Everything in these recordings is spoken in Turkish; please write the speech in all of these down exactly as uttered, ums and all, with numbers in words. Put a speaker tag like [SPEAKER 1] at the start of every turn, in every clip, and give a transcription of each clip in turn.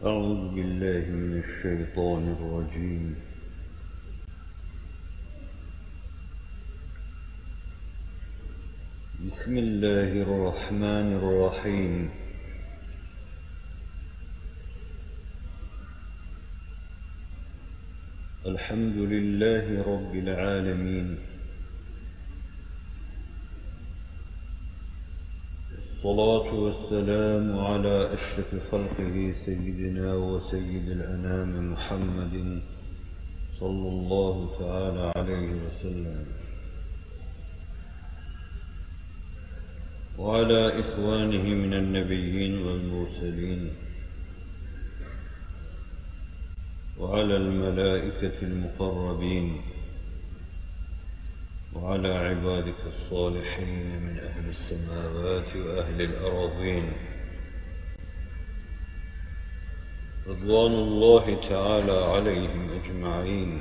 [SPEAKER 1] أعوذ بالله من الشيطان الرجيم. بسم الله الرحمن الرحيم. الحمد لله رب العالمين، الصلاة والسلام على أشرف خلقه سيدنا وسيد الأنام محمد صلى الله تعالى عليه وسلم، وعلى إخوانه من النبيين والمرسلين، وعلى الملائكة المقربين، وعلى عبادك الصالحين من أهل السماوات وأهل الأراضين، رضوان الله تعالى عليهم أجمعين.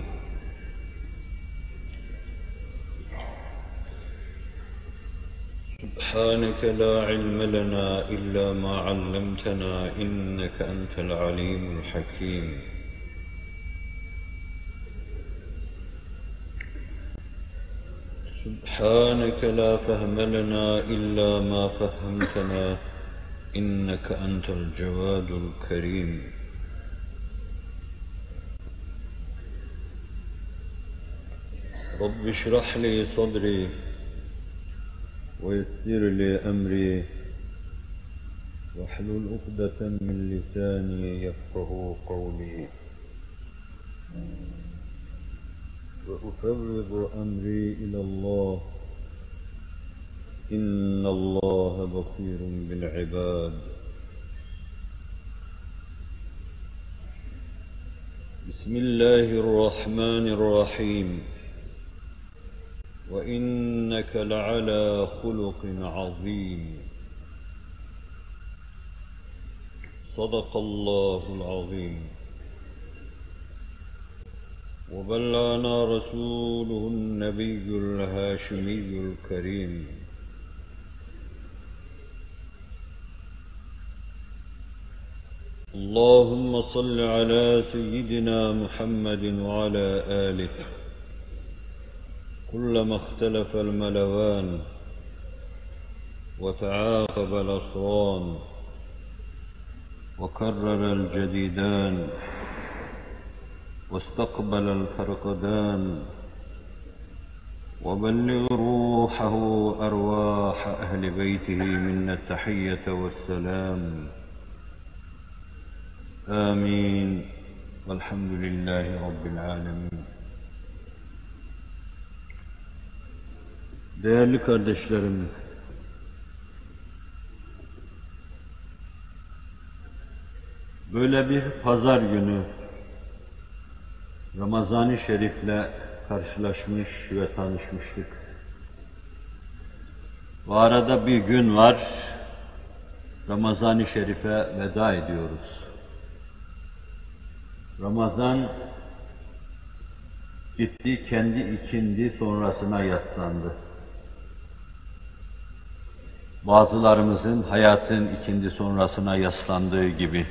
[SPEAKER 1] سبحانك لا علم لنا إلا ما علمتنا إنك أنت العليم الحكيم. سبحانك لا فهم لنا إلا ما فهمتنا إنك أنت الجواد الكريم. رب اشرح لي صدري ويسر لي أمري واحلل عقدة من لساني يفقه قولي، وأفوض أمري إلى الله إن الله بصير بالعباد. بسم الله الرحمن الرحيم. وإنك لعلى خلق عظيم. صدق الله العظيم. وبلغنا رسوله النبي الهاشمي الكريم. اللهم صل على سيدنا محمد وعلى آله. كلما اختلف الملوان وتعاقب الأصران وكرر الجديدان واستقبل الفرقدان، وبلغ روحه أرواح أهل بيته منا التحية والسلام. آمين والحمد لله رب العالمين. Değerli kardeşlerim, böyle bir pazar günü Ramazan-ı Şerif'le karşılaşmış ve tanışmıştık. Bu arada bir gün var, Ramazan-ı Şerif'e veda ediyoruz. Ramazan gitti, kendi ikindi sonrasına yaslandı. Bazılarımızın hayatın ikindi sonrasına yaslandığı gibi.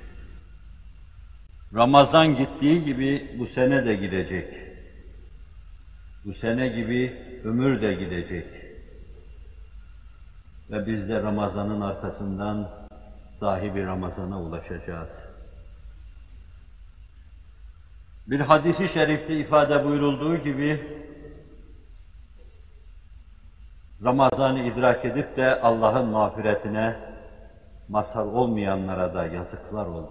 [SPEAKER 1] Ramazan gittiği gibi bu sene de gidecek. Bu sene gibi ömür de gidecek. Ve biz de Ramazan'ın arkasından sahibi Ramazan'a ulaşacağız. Bir hadis-i şerifte ifade buyurulduğu gibi, Ramazan'ı idrak edip de Allah'ın mağfiretine mazhar olmayanlara da yazıklar oldu.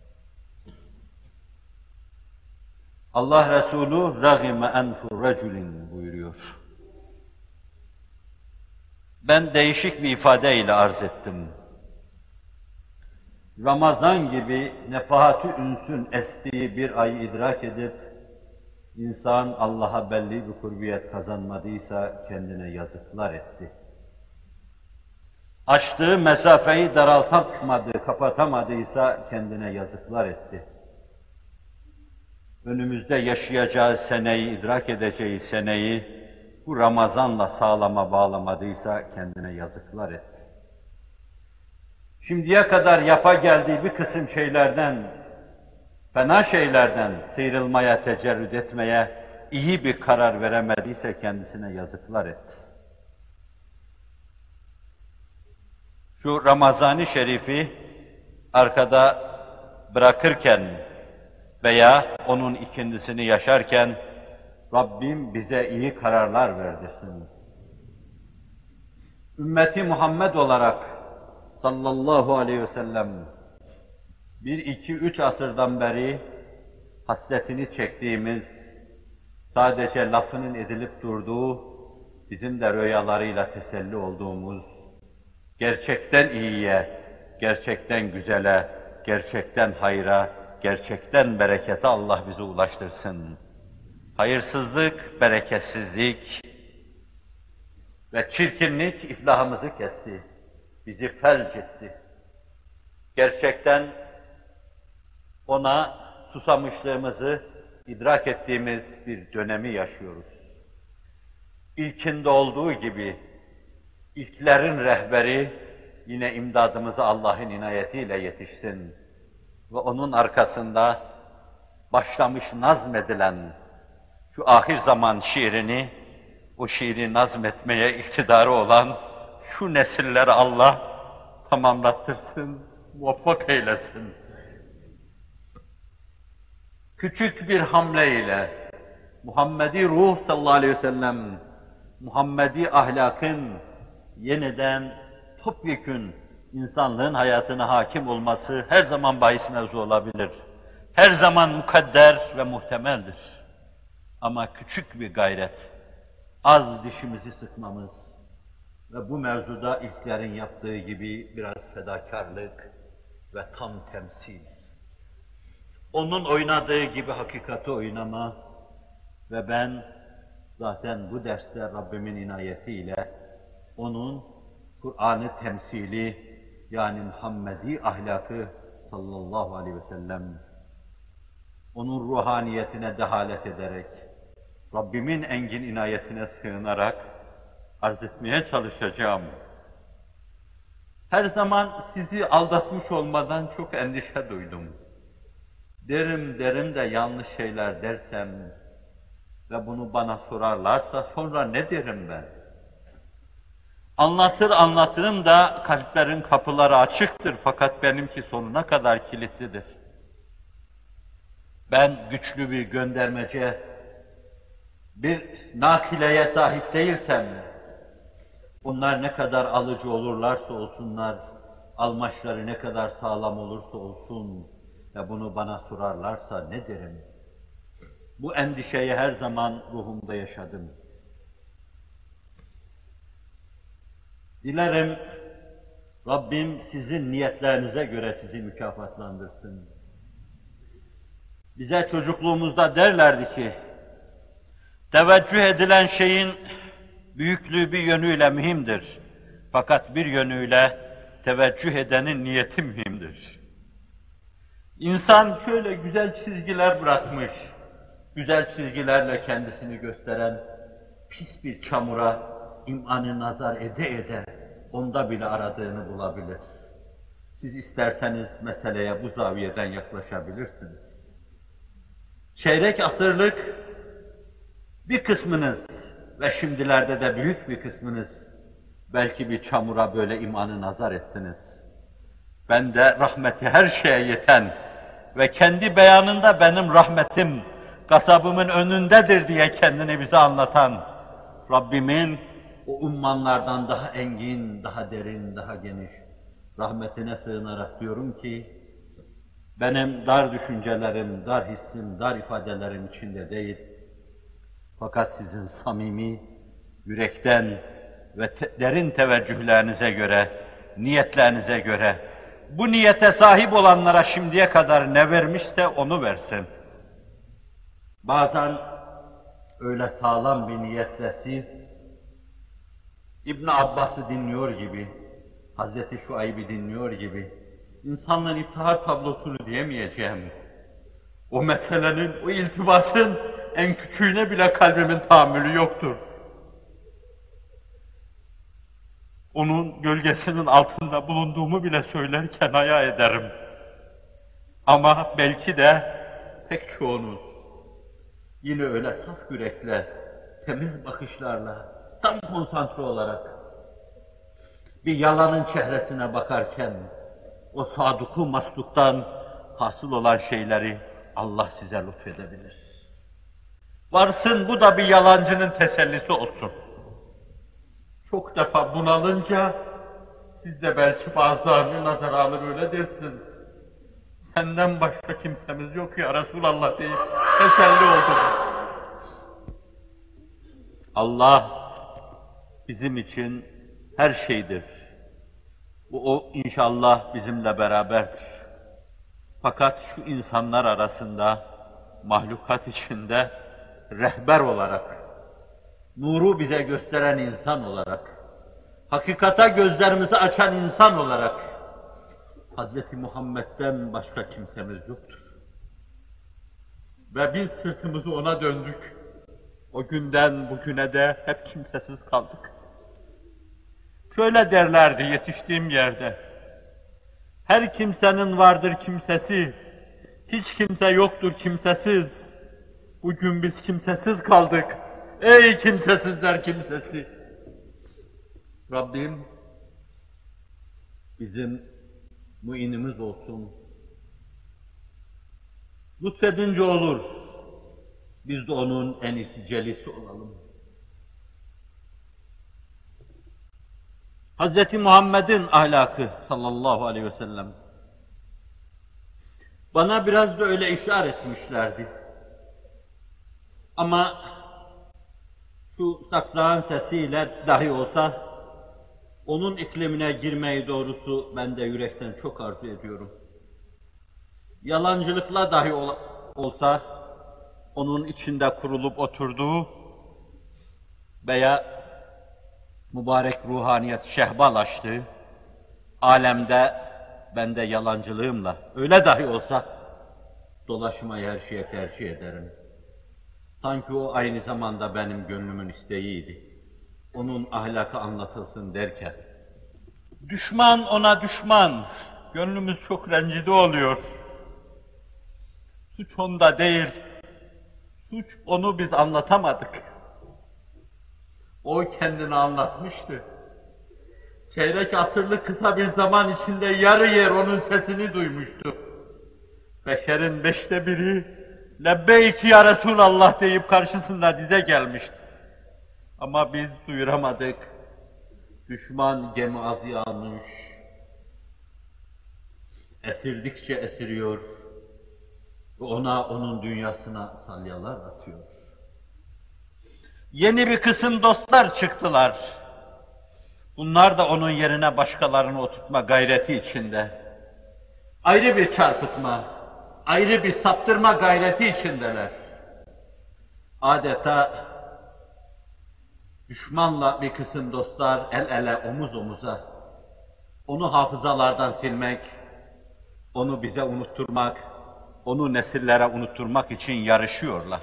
[SPEAKER 1] Allah Resulü "Ragime enfu reculin" buyuruyor. Ben değişik bir ifadeyle arz ettim. Ramazan gibi nefahat-ı ünsün estiği bir ayı idrak edip, İnsan Allah'a belli bir kurbiyet kazanmadıysa kendine yazıklar etti. Açtığı mesafeyi daraltamadı, kapatamadıysa kendine yazıklar etti. Önümüzde yaşayacağı seneyi, idrak edeceği seneyi bu Ramazan'la sağlama bağlamadıysa kendine yazıklar etti. şimdiye kadar yapa geldiği bir kısım şeylerden, fena şeylerden sıyrılmaya, tecerrüt etmeye iyi bir karar veremediyse kendisine yazıklar etti. Şu Ramazan-ı Şerif'i arkada bırakırken veya onun ikincisini yaşarken Rabbim bize iyi kararlar verdirsin. Ümmeti Muhammed olarak sallallahu aleyhi ve sellem bir, iki, üç asırdan beri hasretini çektiğimiz, sadece lafının edilip durduğu, bizim de rüyalarıyla teselli olduğumuz, gerçekten iyiye, gerçekten güzele, gerçekten hayra, gerçekten berekete Allah bizi ulaştırsın. Hayırsızlık, bereketsizlik ve çirkinlik iflahımızı kesti, bizi felç etti. Gerçekten ona susamışlığımızı idrak ettiğimiz bir dönemi yaşıyoruz. İlkinde olduğu gibi, ilklerin rehberi yine imdadımıza Allah'ın inayetiyle yetişsin ve onun arkasında başlamış nazmedilen şu ahir zaman şiirini, o şiiri nazmetmeye iktidarı olan şu nesilleri Allah tamamlattırsın, muvaffak eylesin. Küçük bir hamleyle Muhammedi ruh sallallahu aleyhi ve sellem, Muhammedi ahlakın yeniden topyekün insanlığın hayatına hakim olması her zaman bahis mevzu olabilir. Her zaman mukadder ve muhtemeldir. Ama küçük bir gayret, az dişimizi sıkmamız ve bu mevzuda ilklerin yaptığı gibi biraz fedakarlık ve tam temsil. Onun oynadığı gibi hakikati oynama ve ben zaten bu derste Rabbimin inayetiyle onun Kur'an'ı temsili yani Muhammedi ahlakı sallallahu aleyhi ve sellem onun ruhaniyetine dehalet ederek Rabbimin engin inayetine sığınarak arz etmeye çalışacağım. Her zaman sizi aldatmış olmadan çok endişe duydum. Derim derim de yanlış şeyler dersem ve bunu bana sorarlarsa sonra ne derim ben? Anlatır anlatırım da kalplerin kapıları açıktır fakat benimki sonuna kadar kilitlidir. Ben güçlü bir göndermece, bir nakileye sahip değilsem, bunlar ne kadar alıcı olurlarsa olsunlar, almaçları ne kadar sağlam olursa olsun ve bunu bana sorarlarsa ne derim? Bu endişeyi her zaman ruhumda yaşadım. Dilerim Rabbim sizin niyetlerinize göre sizi mükafatlandırsın. Bize çocukluğumuzda derlerdi ki, teveccüh edilen şeyin büyüklüğü bir yönüyle mühimdir. Fakat bir yönüyle teveccüh edenin niyeti mühimdir. İnsan şöyle güzel çizgiler bırakmış, güzel çizgilerle kendisini gösteren pis bir çamura imanı nazar ede ede onda bile aradığını bulabilir. Siz isterseniz meseleye bu zaviyeden yaklaşabilirsiniz. Çeyrek asırlık bir kısmınız ve şimdilerde de büyük bir kısmınız belki bir çamura böyle imanı nazar ettiniz. Ben de rahmeti her şeye yeten ve kendi beyanında benim rahmetim kasabımın önündedir diye kendini bize anlatan Rabbimin o ummanlardan daha engin, daha derin, daha geniş rahmetine sığınarak diyorum ki benim dar düşüncelerim, dar hissim, dar ifadelerim içinde değil. Fakat sizin samimi, yürekten ve te derin teveccühlerinize göre, niyetlerinize göre, bu niyete sahip olanlara şimdiye kadar ne vermişse onu versin. Bazen öyle sağlam bir niyetle siz, İbn Abbas'ı dinliyor gibi, Hazreti Şuayb'i dinliyor gibi, insanlığın iftihar tablosunu diyemeyeceğim. O meselenin, o iltibasın en küçüğüne bile kalbimin tahammülü yoktur. onun gölgesinin altında bulunduğumu bile söylerken haya ederim. Ama belki de pek çoğunuz yine öyle saf yürekle, temiz bakışlarla, tam konsantre olarak bir yalanın çehresine bakarken o saduku masluktan hasıl olan şeyleri Allah size lütfedebilir. Varsın bu da bir yalancının tesellisi olsun. Çok defa bunalınca siz de belki bazılarını nazara alır öyle dersin. Senden başka kimsemiz yok ya Resulallah deyip teselli oldum. Allah bizim için her şeydir. Bu o inşallah bizimle beraberdir. Fakat şu insanlar arasında, mahlukat içinde rehber olarak, nuru bize gösteren insan olarak, hakikata gözlerimizi açan insan olarak Hazreti Muhammed'den başka kimsemiz yoktur. Ve biz sırtımızı ona döndük. O günden bugüne de hep kimsesiz kaldık. Şöyle derlerdi yetiştiğim yerde. Her kimsenin vardır kimsesi, hiç kimse yoktur kimsesiz. Bugün biz kimsesiz kaldık. Ey kimsesizler kimsesi! Rabbim bizim muinimiz olsun. Lütfedince olur. Biz de onun en iyisi celisi olalım. Hazreti Muhammed'in ahlakı sallallahu aleyhi ve sellem bana biraz da öyle işaret etmişlerdi. Ama şu saksağın sesiyle dahi olsa onun iklimine girmeyi doğrusu ben de yürekten çok arzu ediyorum. Yalancılıkla dahi ol olsa onun içinde kurulup oturduğu veya mübarek ruhaniyet şehbal açtı, alemde ben de yalancılığımla öyle dahi olsa dolaşmayı her şeye tercih ederim. Sanki o aynı zamanda benim gönlümün isteğiydi. Onun ahlakı anlatılsın derken. Düşman ona düşman, gönlümüz çok rencide oluyor. Suç onda değil, suç onu biz anlatamadık. O kendini anlatmıştı. Çeyrek asırlık kısa bir zaman içinde yarı yer onun sesini duymuştu. Beşerin beşte biri, lebbeyk ya Resulallah deyip karşısında dize gelmişti. Ama biz duyuramadık. Düşman gemi azı almış. Esirdikçe esiriyor. Ve ona, onun dünyasına salyalar atıyor. Yeni bir kısım dostlar çıktılar. Bunlar da onun yerine başkalarını oturtma gayreti içinde. Ayrı bir çarpıtma, ayrı bir saptırma gayreti içindeler. Adeta düşmanla bir kısım dostlar el ele, omuz omuza, onu hafızalardan silmek, onu bize unutturmak, onu nesillere unutturmak için yarışıyorlar.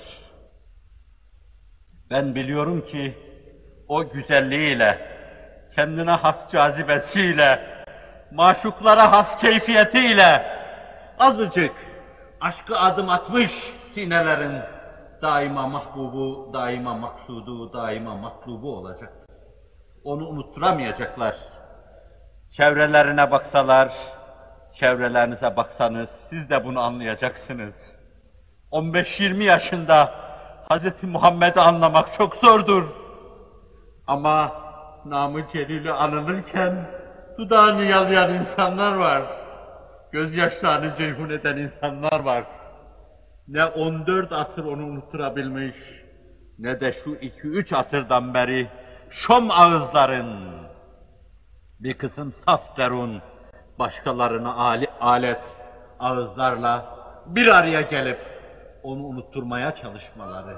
[SPEAKER 1] Ben biliyorum ki o güzelliğiyle, kendine has cazibesiyle, maşuklara has keyfiyetiyle azıcık aşkı adım atmış sinelerin daima mahbubu, daima maksudu, daima matlubu olacak. Onu unutturamayacaklar. Çevrelerine baksalar, çevrelerinize baksanız siz de bunu anlayacaksınız. on beş yirmi yaşında Hazreti Muhammed'i anlamak çok zordur. Ama namı celili anılırken dudağını yalayan insanlar var. Gözyaşlarını ceyhun eden insanlar var. Ne on dört asır onu unutturabilmiş, ne de şu iki üç asırdan beri şom ağızların bir kısım saf derun başkalarına ali, alet ağızlarla bir araya gelip onu unutturmaya çalışmaları.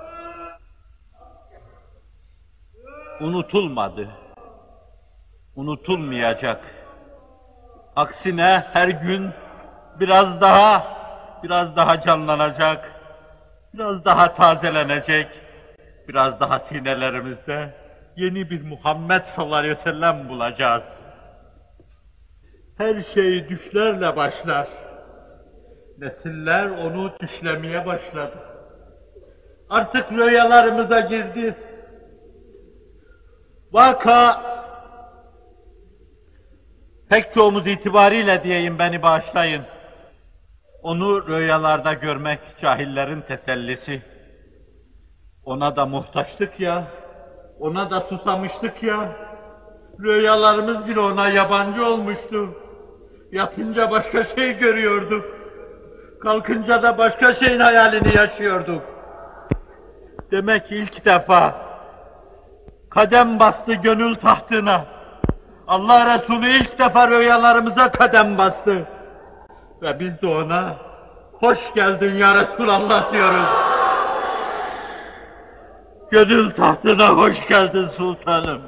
[SPEAKER 1] Unutulmadı. Unutulmayacak. Aksine her gün biraz daha, biraz daha canlanacak, biraz daha tazelenecek, biraz daha sinelerimizde yeni bir Muhammed sallallahu aleyhi ve sellem bulacağız. Her şey düşlerle başlar. Nesiller onu düşlemeye başladı. Artık rüyalarımıza girdi. Vaka, pek çoğumuz itibariyle diyeyim, beni bağışlayın, onu rüyalarda görmek cahillerin tesellisi. Ona da muhtaçtık ya, ona da susamıştık ya, rüyalarımız bile ona yabancı olmuştu. Yatınca başka şey görüyorduk, kalkınca da başka şeyin hayalini yaşıyorduk. Demek ki ilk defa kadem bastı gönül tahtına. Allah Resulü ilk defa rüyalarımıza kadem bastı. Ve biz de ona hoş geldin ya Resulallah diyoruz. Gönül tahtına hoş geldin sultanım.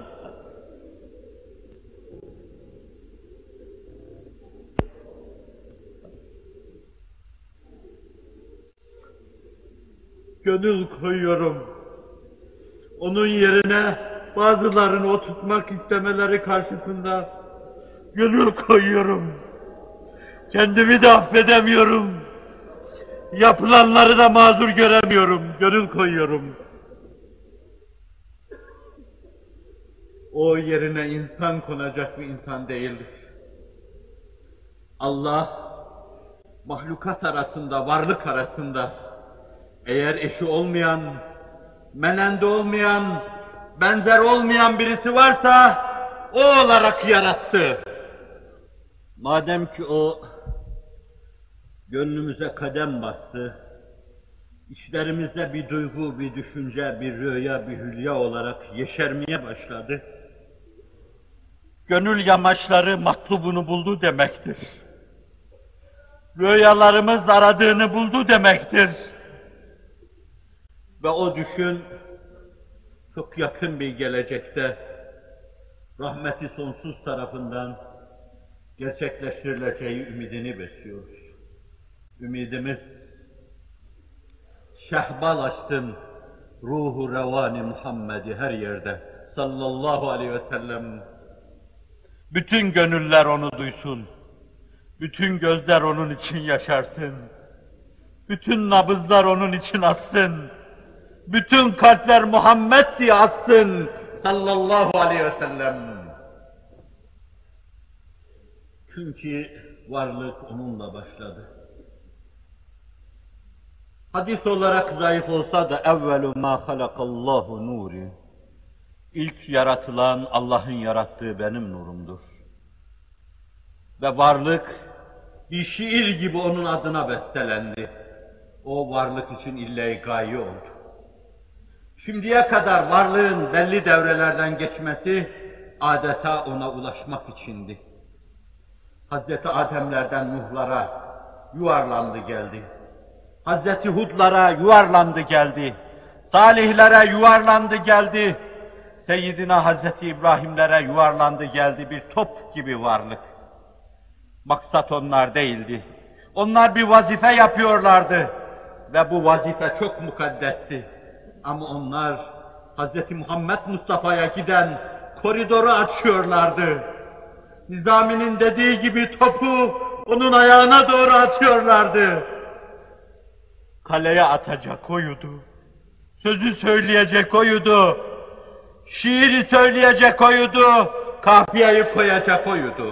[SPEAKER 1] Gönül koyuyorum. Onun yerine bazılarını oturtmak istemeleri karşısında gönül koyuyorum. Kendimi de affedemiyorum. Yapılanları da mazur göremiyorum. Gönül koyuyorum. O yerine insan konacak bir insan değildir. Allah, mahlukat arasında, varlık arasında, eğer eşi olmayan, menende olmayan, benzer olmayan birisi varsa, o olarak yarattı. Madem ki o, gönlümüze kadem bastı, içlerimizde bir duygu, bir düşünce, bir rüya, bir hülya olarak yeşermeye başladı. Gönül yamaçları matlubunu buldu demektir. Rüyalarımız aradığını buldu demektir. Ve o düşün, çok yakın bir gelecekte, rahmeti sonsuz tarafından gerçekleştirileceği ümidini besliyoruz. Ümidimiz, şehbal açsın ruhu revani Muhammed'i her yerde sallallahu aleyhi ve sellem. Bütün gönüller onu duysun, bütün gözler onun için yaşarsın, bütün nabızlar onun için atsın, bütün kalpler Muhammed diye atsın sallallahu aleyhi ve sellem. Çünkü varlık onunla başladı. Hadis olarak zayıf olsa da evvelu ma halakallahu nuri. İlk yaratılan Allah'ın yarattığı benim nurumdur. Ve varlık bir şiir gibi onun adına bestelendi. O varlık için ille-i gaye oldu. Şimdiye kadar varlığın belli devrelerden geçmesi adeta ona ulaşmak içindi. Hazreti Ademlerden Nuhlara yuvarlandı geldi. Hazreti Hudlara yuvarlandı geldi. Salihlere yuvarlandı geldi. Seyyidina Hazreti İbrahimlere yuvarlandı geldi, bir top gibi varlık. Maksat onlar değildi. Onlar bir vazife yapıyorlardı ve bu vazife çok mukaddesti. Ama onlar Hazreti Muhammed Mustafa'ya giden koridoru açıyorlardı. Nizami'nin dediği gibi topu onun ayağına doğru atıyorlardı. Kaleye atacak oydu. Sözü söyleyecek oydu. Şiiri söyleyecek oydu. Kafiyeyi koyacak oydu.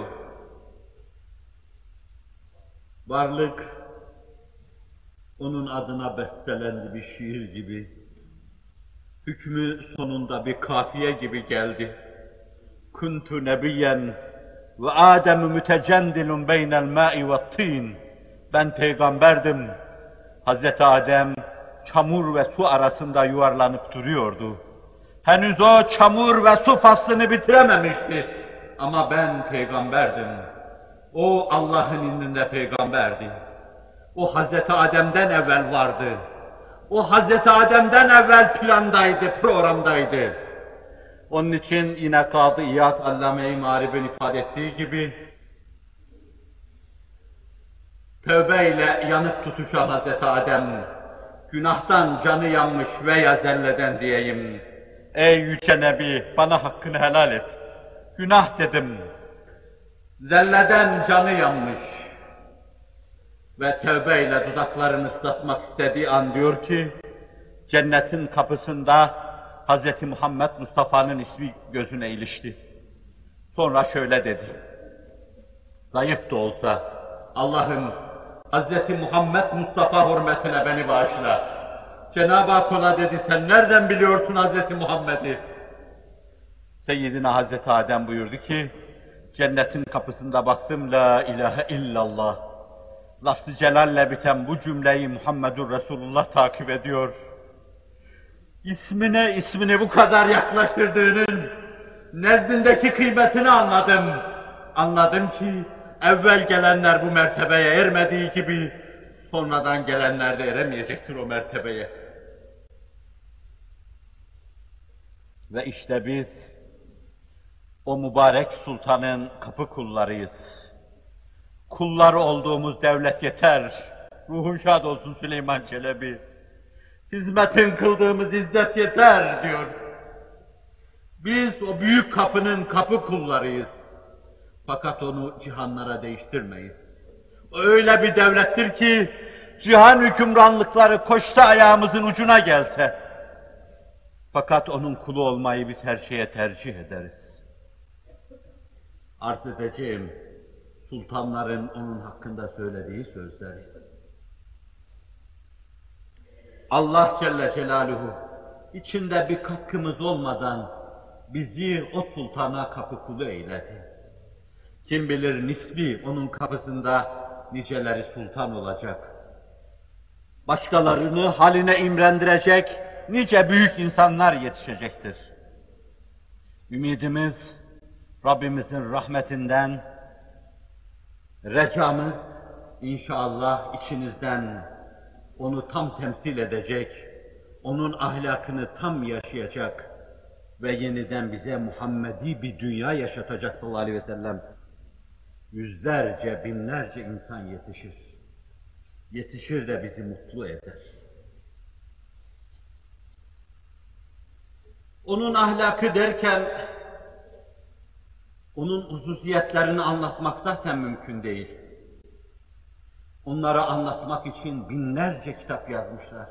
[SPEAKER 1] Varlık onun adına bestelendi bir şiir gibi. Hükmü sonunda bir kafiye gibi geldi. Kuntu nebiyyen ve Adem mütecendilun beynel ma'i ve tin. Ben peygamberdim. Hazreti Adem çamur ve su arasında yuvarlanıp duruyordu. Henüz o çamur ve su faslını bitirememişti. Ama ben peygamberdim. O Allah'ın indinde peygamberdi. O Hazreti Adem'den evvel vardı. O Hazreti Adem'den evvel plandaydı, programdaydı. Onun için yine Kadı İyad Allame-i Mağrib'in ifade ettiği gibi tövbeyle yanıp tutuşan Hazreti Adem, günahtan canı yanmış veya zelleden diyeyim, Ey yüce Nebi, bana hakkını helal et. Günah dedim. Zelleden canı yanmış. Ve tövbeyle dudaklarını ıslatmak istediği an diyor ki, cennetin kapısında Hazreti Muhammed Mustafa'nın ismi gözüne ilişti. Sonra şöyle dedi, zayıf da olsa, Allah'ım Hazreti Muhammed Mustafa hürmetine beni bağışla. Cenab-ı Hak ona dedi, sen nereden biliyorsun Hazreti Muhammed'i? Seyyidina Hazreti Adem buyurdu ki, cennetin kapısında baktım, la ilahe illallah. Lafz-ı celalle biten bu cümleyi Muhammedur Resulullah takip ediyor. İsmine ismini bu kadar yaklaştırdığının nezdindeki kıymetini anladım. Anladım ki evvel gelenler bu mertebeye ermediği gibi sonradan gelenler de eremeyecektir o mertebeye. Ve işte biz o mübarek sultanın kapı kullarıyız. Kulları olduğumuz devlet yeter. Ruhun şad olsun Süleyman Çelebi. Hizmetin kıldığımız izzet yeter diyor. Biz o büyük kapının kapı kullarıyız. Fakat onu cihanlara değiştirmeyiz. O öyle bir devlettir ki cihan hükümranlıkları koşsa ayağımızın ucuna gelse. Fakat onun kulu olmayı biz her şeye tercih ederiz. Arz edeceğim sultanların onun hakkında söylediği sözleri. Allah Celle Celaluhu içinde bir katkımız olmadan bizi o sultana kapı kulu eyledi. Kim bilir nisbi onun kapısında niceleri sultan olacak. Başkalarını haline imrendirecek nice büyük insanlar yetişecektir. Ümidimiz Rabbimizin rahmetinden, recamız inşallah içinizden onu tam temsil edecek, onun ahlakını tam yaşayacak ve yeniden bize Muhammedi bir dünya yaşatacak sallallahu aleyhi ve sellem. Yüzlerce, binlerce insan yetişir. Yetişir de bizi mutlu eder. Onun ahlakı derken, onun hususiyetlerini anlatmak zaten mümkün değil. Onları anlatmak için binlerce kitap yazmışlar.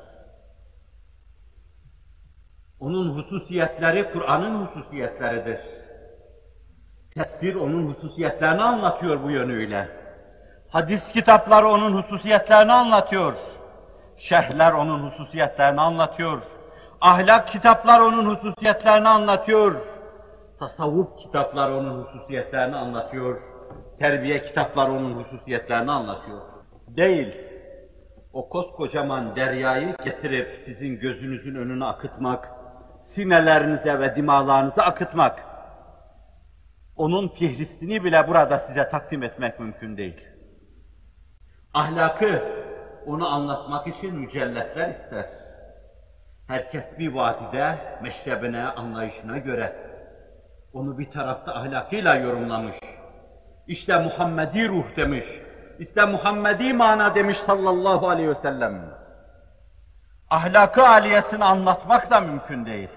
[SPEAKER 1] Onun hususiyetleri Kur'an'ın hususiyetleridir. Tefsir onun hususiyetlerini anlatıyor bu yönüyle. Hadis kitapları onun hususiyetlerini anlatıyor. Şerhler onun hususiyetlerini anlatıyor. Ahlak kitaplar onun hususiyetlerini anlatıyor. Tasavvuf kitapları onun hususiyetlerini anlatıyor. Terbiye kitapları onun hususiyetlerini anlatıyor. Değil, o koskocaman deryayı getirip sizin gözünüzün önüne akıtmak, sinelerinize ve dimağlarınıza akıtmak, onun fihristini bile burada size takdim etmek mümkün değil. Ahlakı, onu anlatmak için mücellefler ister. Herkes bir vadide, meşrebine, anlayışına göre onu bir tarafta ahlakıyla yorumlamış. İşte Muhammedi ruh demiş, işte Muhammedi mana demiş sallallahu aleyhi ve sellem. Ahlakı aliyesini anlatmak da mümkün değil.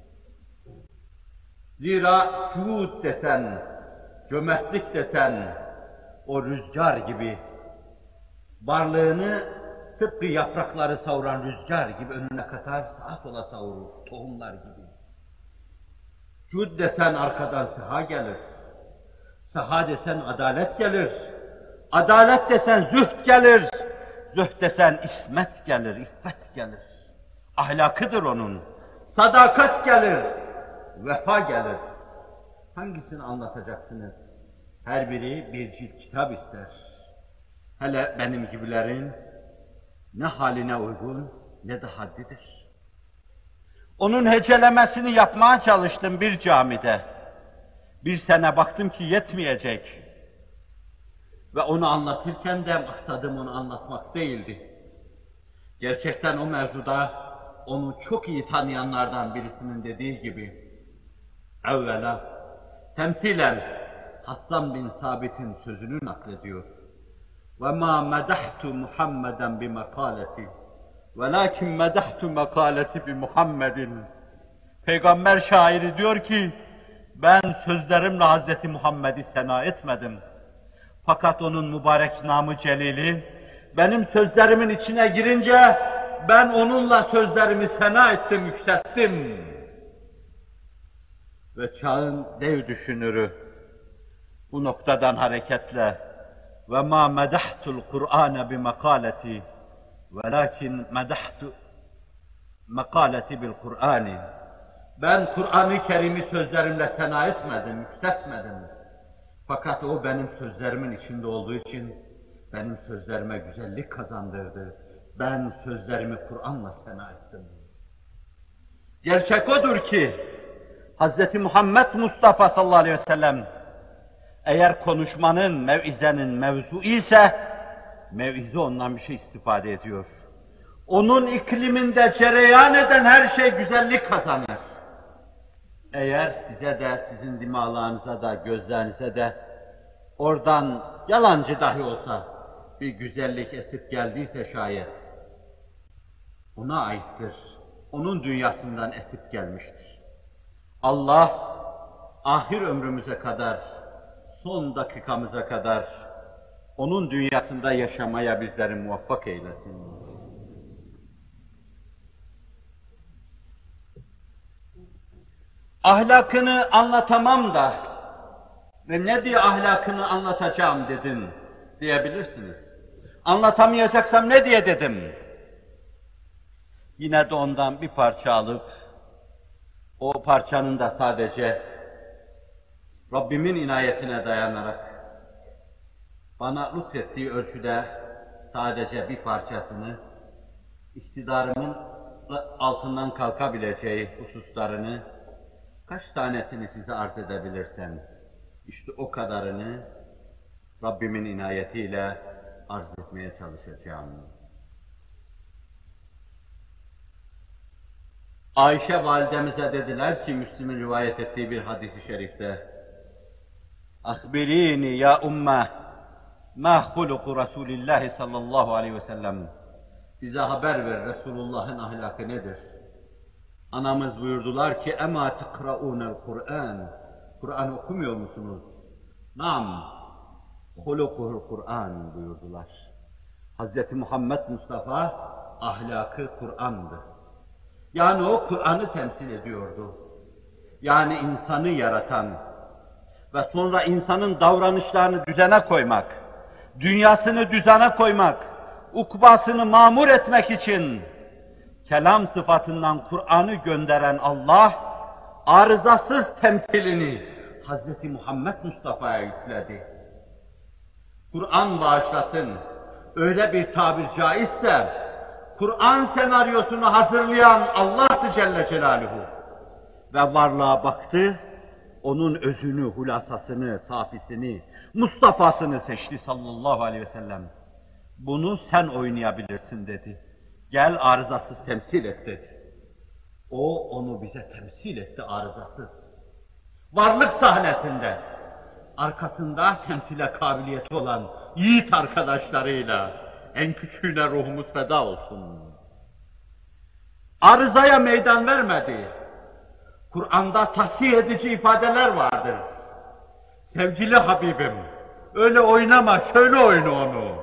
[SPEAKER 1] Zira cud desen, cömertlik desen, o rüzgar gibi, varlığını tıpkı yaprakları savuran rüzgar gibi önüne katar, sağa sola savurur, tohumlar gibi. Cud desen arkadan sıha gelir, sıha desen adalet gelir, adalet desen zühd gelir, zühd desen ismet gelir, iffet gelir. Ahlakıdır onun, sadakat gelir, vefa gelir. Hangisini anlatacaksınız? Her biri bir cilt kitap ister. Hele benim gibilerin ne haline uygun ne de haddidir. Onun hecelemesini yapmaya çalıştım bir camide. Bir sene baktım ki yetmeyecek. Ve onu anlatırken de maksadım onu anlatmak değildi. Gerçekten o mevzuda onu çok iyi tanıyanlardan birisinin dediği gibi, evvela temsilen Hassan bin Sabit'in sözünü naklediyor. وَمَا مَدَحْتُ مُحَمَّدًا بِمَقَالَتِ وَلَكِنْ مَدَحْتُ مَقَالَتِ بِمُحَمَّدٍ. Peygamber şairi diyor ki, ben sözlerimle Hazreti Muhammed'i sena etmedim. Fakat onun mübarek namı celili, benim sözlerimin içine girince, ben onunla sözlerimi sena ettim, yükselttim. Ve çağın dev düşünürü, bu noktadan hareketle, وَمَا مَدَحْتُ الْقُرْآنَ بِمَقَالَتِي وَلَكِنْ مَدَحْتُ مَقَالَتِ بِالْقُرْآنِ. Ben Kur'an-ı Kerim'i sözlerimle sena etmedim, yükseltmedim. Fakat o benim sözlerimin içinde olduğu için, benim sözlerime güzellik kazandırdı. Ben sözlerimi Kur'an'la sena ettim. Gerçek odur ki, Hazreti Muhammed Mustafa sallallahu aleyhi ve sellem, eğer konuşmanın, mev'izenin mevzu ise, mev'ize ondan bir şey istifade ediyor. Onun ikliminde cereyan eden her şey güzellik kazanır. Eğer size de, sizin dimağlarınıza da, gözlerinize de, oradan yalancı dahi olsa, bir güzellik esip geldiyse şayet, ona aittir. Onun dünyasından esip gelmiştir. Allah, ahir ömrümüze kadar, son dakikamıza kadar, onun dünyasında yaşamaya bizleri muvaffak eylesin. Ahlakını anlatamam da ve ne diye ahlakını anlatacağım dedin diyebilirsiniz. Anlatamayacaksam ne diye dedim? Yine de ondan bir parça alıp, o parçanın da sadece Rabbimin inayetine dayanarak bana lütfettiği ölçüde sadece bir parçasını, iktidarımın altından kalkabileceği hususlarını, kaç tanesini size arz edebilirsem, işte o kadarını Rabbimin inayetiyle arz etmeye çalışacağım. Ayşe validemize dediler ki, Müslim'in rivayet ettiği bir hadis-i şerifte, "Ahbirini ya umme, ma huluku Resulillah sallallahu aleyhi ve sellem." Bize haber ver, Resulullah'ın ahlakı nedir? Anamız buyurdular ki, "Ema tekra'ûnel Kur'an." Kur'an okumuyor musunuz? "Nam, hulukuhul Kur'an." buyurdular. Hazreti Muhammed Mustafa ahlakı Kur'an'dı. Yani o Kur'an'ı temsil ediyordu. Yani insanı yaratan ve sonra insanın davranışlarını düzene koymak, dünyasını düzene koymak, ukbasını mamur etmek için kelam sıfatından Kur'an'ı gönderen Allah, arızasız temsilini Hazreti Muhammed Mustafa'ya yükledi. Kur'an bağışlasın, öyle bir tabir caizse, Kur'an senaryosunu hazırlayan Allah'tı Celle Celaluhu. Ve varlığa baktı, onun özünü, hulasasını, safisini, Mustafa'sını seçti sallallahu aleyhi ve sellem. Bunu sen oynayabilirsin dedi. Gel arızasız temsil et dedi. O onu bize temsil etti arızasız. Varlık sahnesinde, arkasında temsile kabiliyeti olan yiğit arkadaşlarıyla, en küçüğüne ruhumuz feda olsun. Arızaya meydan vermedi. Kur'an'da tasih edici ifadeler vardır. Sevgili Habibim, öyle oynama, şöyle oyna onu.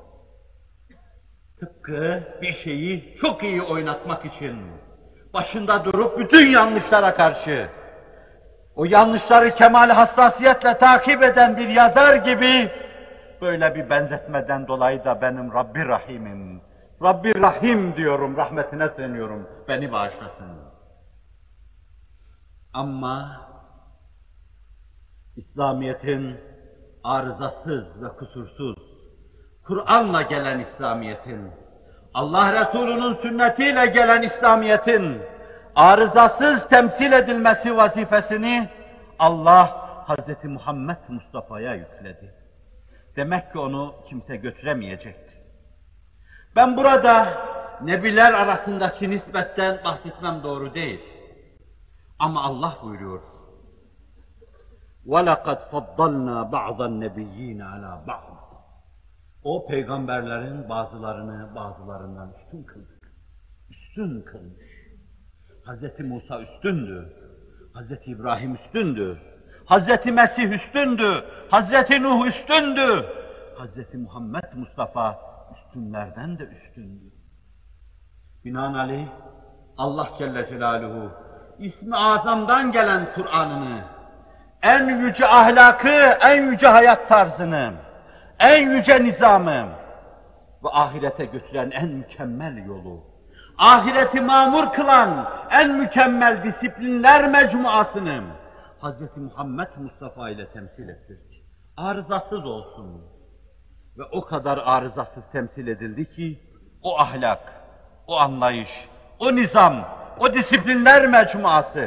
[SPEAKER 1] Tıpkı bir şeyi çok iyi oynatmak için, başında durup bütün yanlışlara karşı, o yanlışları kemal hassasiyetle takip eden bir yazar gibi, böyle bir benzetmeden dolayı da benim Rabbi Rahim'im, Rabbi Rahim diyorum, rahmetine sığınıyorum, beni bağışlasın. Ama İslamiyet'in arızasız ve kusursuz, Kur'an'la gelen İslamiyet'in, Allah Resulü'nün sünnetiyle gelen İslamiyet'in arızasız temsil edilmesi vazifesini Allah Hazreti Muhammed Mustafa'ya yükledi. Demek ki onu kimse götüremeyecekti. Ben burada nebiler arasındaki nispetten bahsetmem doğru değil. Ama Allah buyuruyor, وَلَقَدْ فَضَّلْنَا بَعْضَ النَّبِيِّينَ عَلَى بَعْضٍ. O peygamberlerin bazılarını bazılarından üstün kıldık. Üstün kılmış. Hazreti Musa üstündü, Hazreti İbrahim üstündü, Hazreti Mesih üstündü, Hazreti Nuh üstündü, Hazreti Muhammed Mustafa üstünlerden de üstündü. Binaenaleyh Allah Celle Celaluhu İsmi Azam'dan gelen Kur'an'ını, en yüce ahlakı, en yüce hayat tarzını, en yüce nizamı ve ahirete götüren en mükemmel yolu, ahireti mamur kılan en mükemmel disiplinler mecmuasını Hazreti Muhammed Mustafa ile temsil ettirdi. Arızasız olsun. Ve o kadar arızasız temsil edildi ki, o ahlak, o anlayış, o nizam, o disiplinler mecmuası,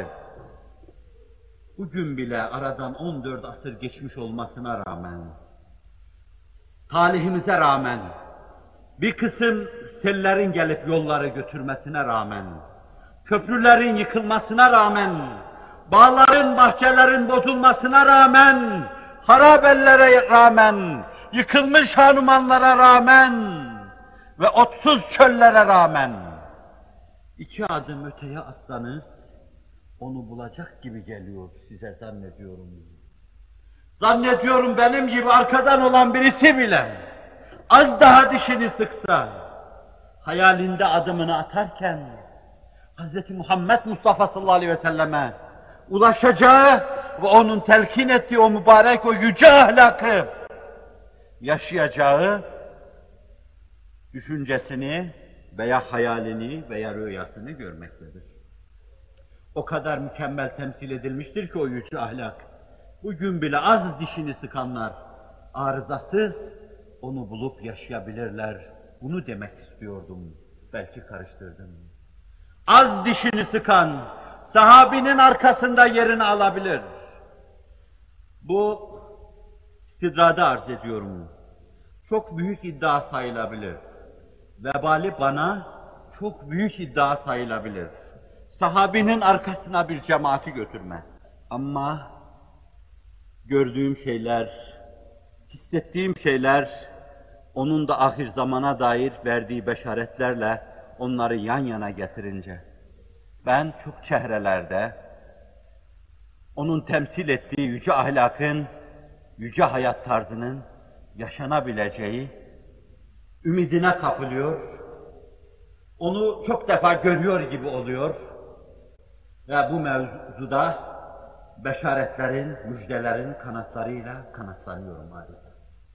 [SPEAKER 1] bugün bile aradan on dört asır geçmiş olmasına rağmen, talihimize rağmen, bir kısım sellerin gelip yolları götürmesine rağmen, köprülerin yıkılmasına rağmen, bağların, bahçelerin bozulmasına rağmen, harabellere rağmen, yıkılmış hanumanlara rağmen ve otsuz çöllere rağmen, iki adım öteye atsanız, onu bulacak gibi geliyor size zannediyorum. Zannediyorum benim gibi arkadan olan birisi bile, az daha dişini sıksa, hayalinde adımını atarken, Hz. Muhammed Mustafa sallallahu aleyhi ve selleme ulaşacağı ve onun telkin ettiği o mübarek, o yüce ahlakı yaşayacağı düşüncesini veya hayalini veya rüyasını görmektedir. O kadar mükemmel temsil edilmiştir ki o yüce ahlak. Bugün bile az dişini sıkanlar, arızasız onu bulup yaşayabilirler. Bunu demek istiyordum. Belki karıştırdım. Az dişini sıkan, sahabinin arkasında yerini alabilir. Bu istidrada arz ediyorum. Çok büyük iddia sayılabilir. Vebali bana çok büyük iddia sayılabilir. Sahabinin arkasına bir cemaati götürme. Ama gördüğüm şeyler, hissettiğim şeyler, onun da ahir zamana dair verdiği beşaretlerle onları yan yana getirince, ben çok çehrelerde, onun temsil ettiği yüce ahlakın, yüce hayat tarzının yaşanabileceği ümidine kapılıyor, onu çok defa görüyor gibi oluyor ve bu mevzuda beşaretlerin, müjdelerin kanatlarıyla kanatlanıyorum adeta.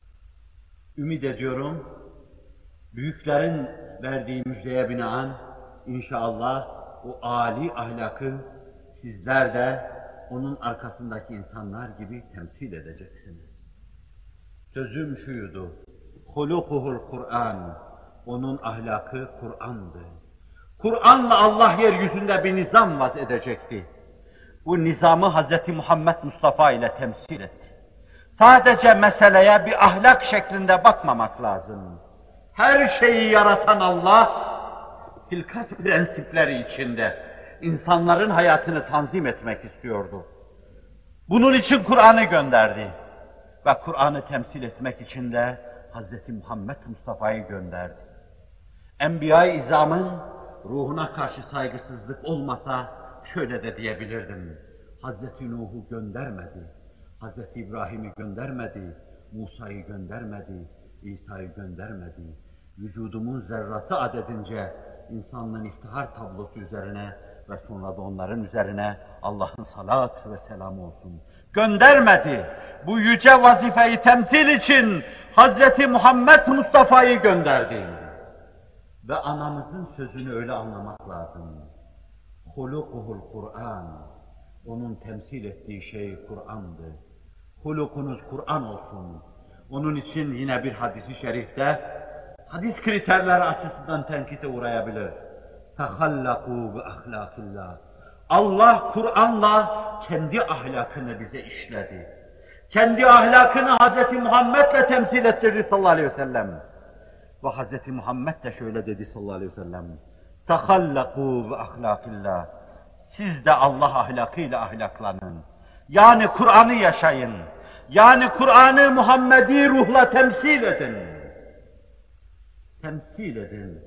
[SPEAKER 1] Ümid ediyorum, büyüklerin verdiği müjdeye binaen inşallah o âli ahlakı sizler de onun arkasındaki insanlar gibi temsil edeceksiniz. Sözüm şuydu, hulukuhul Kur'an, onun ahlakı Kur'an'dı. Kur'an'la Allah yeryüzünde bir nizam vaz edecekti. Bu nizamı Hz. Muhammed Mustafa ile temsil etti. Sadece meseleye bir ahlak şeklinde bakmamak lazım. Her şeyi yaratan Allah, hilkat prensipleri içinde insanların hayatını tanzim etmek istiyordu. Bunun için Kur'an'ı gönderdi. Ve Kur'an'ı temsil etmek için de Hz. Muhammed Mustafa'yı gönderdi. Enbiya-i İzam'ın ruhuna karşı saygısızlık olmasa şöyle de diyebilirdim. Hz. Nuh'u göndermedi, Hz. İbrahim'i göndermedi, Musa'yı göndermedi, İsa'yı göndermedi. Vücudumun zerratı adedince insanlığın iftihar tablosu üzerine ve sonra da onların üzerine Allah'ın salat ve selamı olsun. Göndermedi. Bu yüce vazifeyi temsil için Hz. Muhammed Mustafa'yı gönderdi. Ve anamızın sözünü öyle anlamak lazım. Hulukuhul Kur'an. Onun temsil ettiği şey Kur'an'dı. Hulukunuz Kur'an olsun. Onun için yine bir hadis-i şerifte hadis kriterleri açısından tenkite uğrayabilir. Tehallakû bi ahlâkillâh. Allah Kur'an'la kendi ahlakını bize işledi. Kendi ahlakını Hz. Muhammed'le temsil ettirdi sallallahu aleyhi ve sellem. Ve Hz. Muhammed de şöyle dedi sallallahu aleyhi ve sellem. Tehallakû bi ahlâkillâh. Siz de Allah ahlakıyla ahlaklanın. Yani Kur'an'ı yaşayın. Yani Kur'an'ı Muhammedi ruhla temsil edin. Temsil edin.